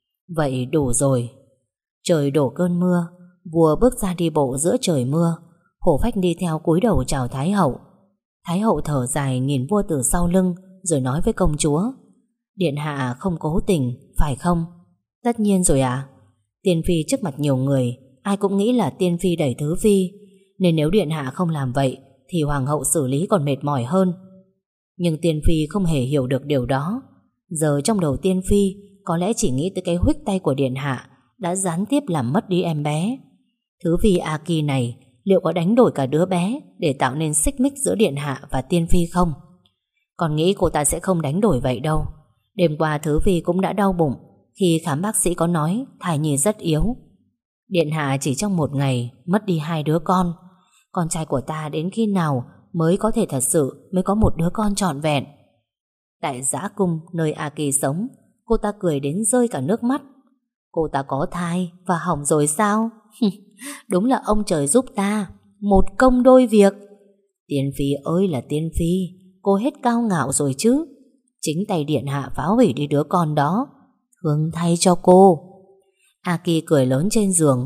Vậy đủ rồi. Trời đổ cơn mưa. Vua bước ra đi bộ giữa trời mưa. Hổ Phách đi theo cúi đầu chào Thái hậu. Thái hậu thở dài nhìn vua từ sau lưng, rồi nói với công chúa: Điện hạ không cố tình, phải không? Tất nhiên rồi ạ. À? Tiên phi trước mặt nhiều người, ai cũng nghĩ là tiên phi đẩy thứ phi, nên nếu điện hạ không làm vậy thì hoàng hậu xử lý còn mệt mỏi hơn. Nhưng tiên phi không hề hiểu được điều đó. Giờ trong đầu tiên phi có lẽ chỉ nghĩ tới cái huých tay của điện hạ đã gián tiếp làm mất đi em bé. Thứ phi Aki này liệu có đánh đổi cả đứa bé để tạo nên xích mích giữa điện hạ và tiên phi không? Còn nghĩ cô ta sẽ không đánh đổi vậy đâu. Đêm qua thứ phi cũng đã đau bụng khi khám bác sĩ có nói thai nhi rất yếu. Điện hạ chỉ trong một ngày mất đi hai đứa con. Con trai của ta đến khi nào mới có thể thật sự mới có một đứa con trọn vẹn? Tại Dã Cung nơi Aki sống, cô ta cười đến rơi cả nước mắt. Cô ta có thai và hỏng rồi sao? Đúng là ông trời giúp ta, một công đôi việc. Tiên phi ơi là tiên phi, cô hết cao ngạo rồi chứ. Chính tay điện hạ phá hủy đi đứa con đó. Thương thay cho cô. Aki cười lớn trên giường.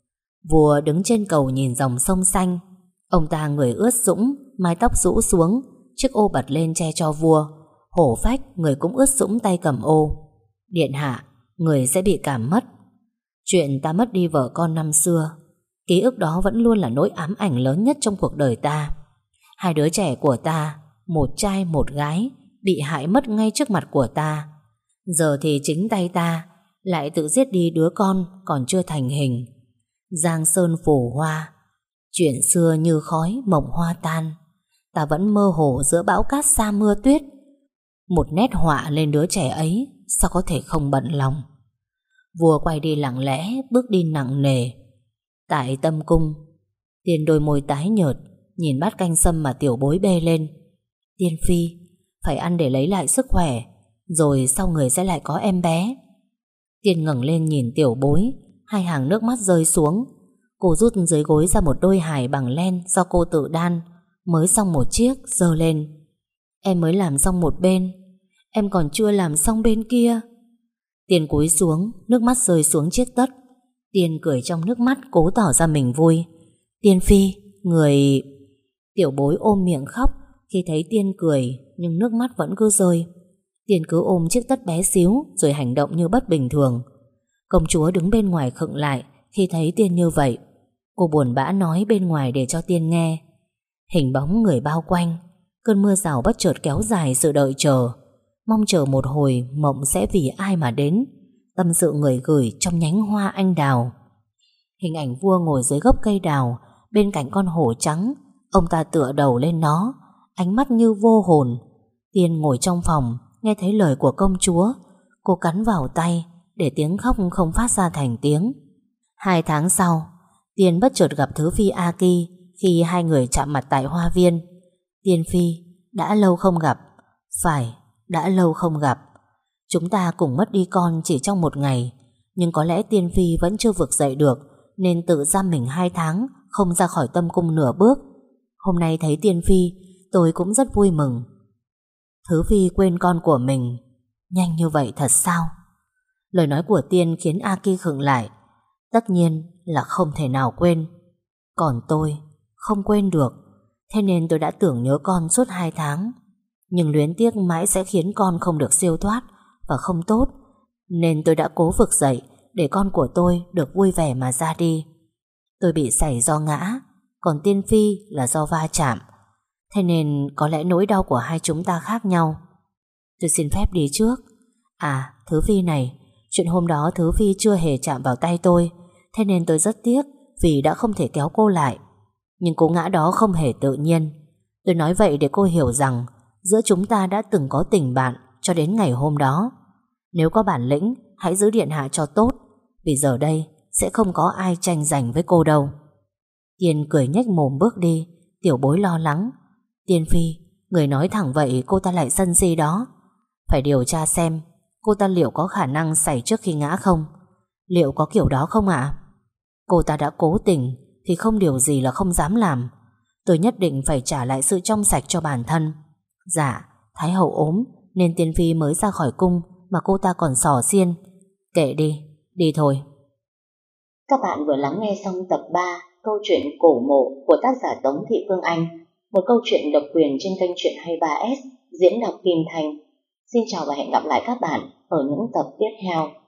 Vua đứng trên cầu nhìn dòng sông xanh. Ông ta người ướt sũng, mái tóc rũ xuống, chiếc ô bật lên che cho vua. Hổ Phách người cũng ướt sũng tay cầm ô. Điện hạ, người sẽ bị cảm mất. Chuyện ta mất đi vợ con năm xưa, ký ức đó vẫn luôn là nỗi ám ảnh lớn nhất trong cuộc đời ta. Hai đứa trẻ của ta, một trai một gái, bị hại mất ngay trước mặt của ta. Giờ thì chính tay ta lại tự giết đi đứa con còn chưa thành hình. Giang sơn phủ hoa, chuyện xưa như khói mộng hoa tan. Ta vẫn mơ hồ giữa bão cát sa mưa tuyết. Một nét họa lên đứa trẻ ấy, sao có thể không bận lòng. Vua quay đi lặng lẽ, bước đi nặng nề. Tại Tâm Cung, Tiên đôi môi tái nhợt nhìn bát canh sâm mà tiểu bối bê lên. Tiên phi phải ăn để lấy lại sức khỏe, rồi sau người sẽ lại có em bé. Tiên ngẩng lên nhìn tiểu bối, hai hàng nước mắt rơi xuống. Cô rút dưới gối ra một đôi hài bằng len do cô tự đan, mới xong một chiếc, giơ lên. Em mới làm xong một bên, em còn chưa làm xong bên kia. Tiên cúi xuống, nước mắt rơi xuống chiếc tất. Tiên cười trong nước mắt, cố tỏ ra mình vui. Tiên phi, người... Tiểu bối ôm miệng khóc khi thấy Tiên cười, nhưng nước mắt vẫn cứ rơi. Tiên cứ ôm chiếc tất bé xíu rồi hành động như bất bình thường. Công chúa đứng bên ngoài khựng lại khi thấy Tiên như vậy. Cô buồn bã nói bên ngoài để cho Tiên nghe. Hình bóng người bao quanh. Cơn mưa rào bất chợt kéo dài sự đợi chờ. Mong chờ một hồi mộng sẽ vì ai mà đến. Tâm sự người gửi trong nhánh hoa anh đào. Hình ảnh vua ngồi dưới gốc cây đào, bên cạnh con hổ trắng. Ông ta tựa đầu lên nó, ánh mắt như vô hồn. Tiên ngồi trong phòng, nghe thấy lời của công chúa. Cô cắn vào tay để tiếng khóc không phát ra thành tiếng. Hai tháng sau, Tiên bất chợt gặp Thứ phi Aki khi hai người chạm mặt tại hoa viên. Tiên phi, đã lâu không gặp. Phải, đã lâu không gặp. Chúng ta cùng mất đi con chỉ trong một ngày, nhưng có lẽ Tiên phi vẫn chưa vực dậy được nên tự giam mình hai tháng, không ra khỏi Tâm Cung nửa bước. Hôm nay thấy Tiên Phi, tôi cũng rất vui mừng. Thứ Phi quên con của mình nhanh như vậy thật sao? Lời nói của Tiên khiến Aki khựng lại. Tất nhiên là không thể nào quên. Còn tôi không quên được. Thế nên tôi đã tưởng nhớ con suốt hai tháng. Nhưng luyến tiếc mãi sẽ khiến con không được siêu thoát và không tốt. Nên tôi đã cố vực dậy để con của tôi được vui vẻ mà ra đi. Tôi bị sảy do ngã, còn Tiên Phi là do va chạm. Thế nên có lẽ nỗi đau của hai chúng ta khác nhau. Tôi xin phép đi trước. À, Thứ Phi này, chuyện hôm đó Thứ Phi chưa hề chạm vào tay tôi. Thế nên tôi rất tiếc vì đã không thể kéo cô lại. Nhưng cú ngã đó không hề tự nhiên. Tôi nói vậy để cô hiểu rằng giữa chúng ta đã từng có tình bạn cho đến ngày hôm đó. Nếu có bản lĩnh, hãy giữ điện hạ cho tốt, vì giờ đây sẽ không có ai tranh giành với cô đâu. Tiên cười nhếch mồm bước đi. Tiểu bối lo lắng. Tiên Phi, người nói thẳng vậy cô ta lại sân si đó. Phải điều tra xem cô ta liệu có khả năng xảy trước khi ngã không. Liệu có kiểu đó không ạ? Cô ta đã cố tình thì không điều gì là không dám làm. Tôi nhất định phải trả lại sự trong sạch cho bản thân. Dạ, Thái hậu ốm nên Tiên Phi mới ra khỏi cung mà cô ta còn xỏ xiên. Kệ đi, đi thôi. Các bạn vừa lắng nghe xong tập ba câu chuyện Cổ Mộ của tác giả Tống Thị Phương Anh, một câu chuyện độc quyền trên kênh Truyện hai mươi ba S diễn đọc Kim Thành. Xin chào và hẹn gặp lại các bạn ở những tập tiếp theo.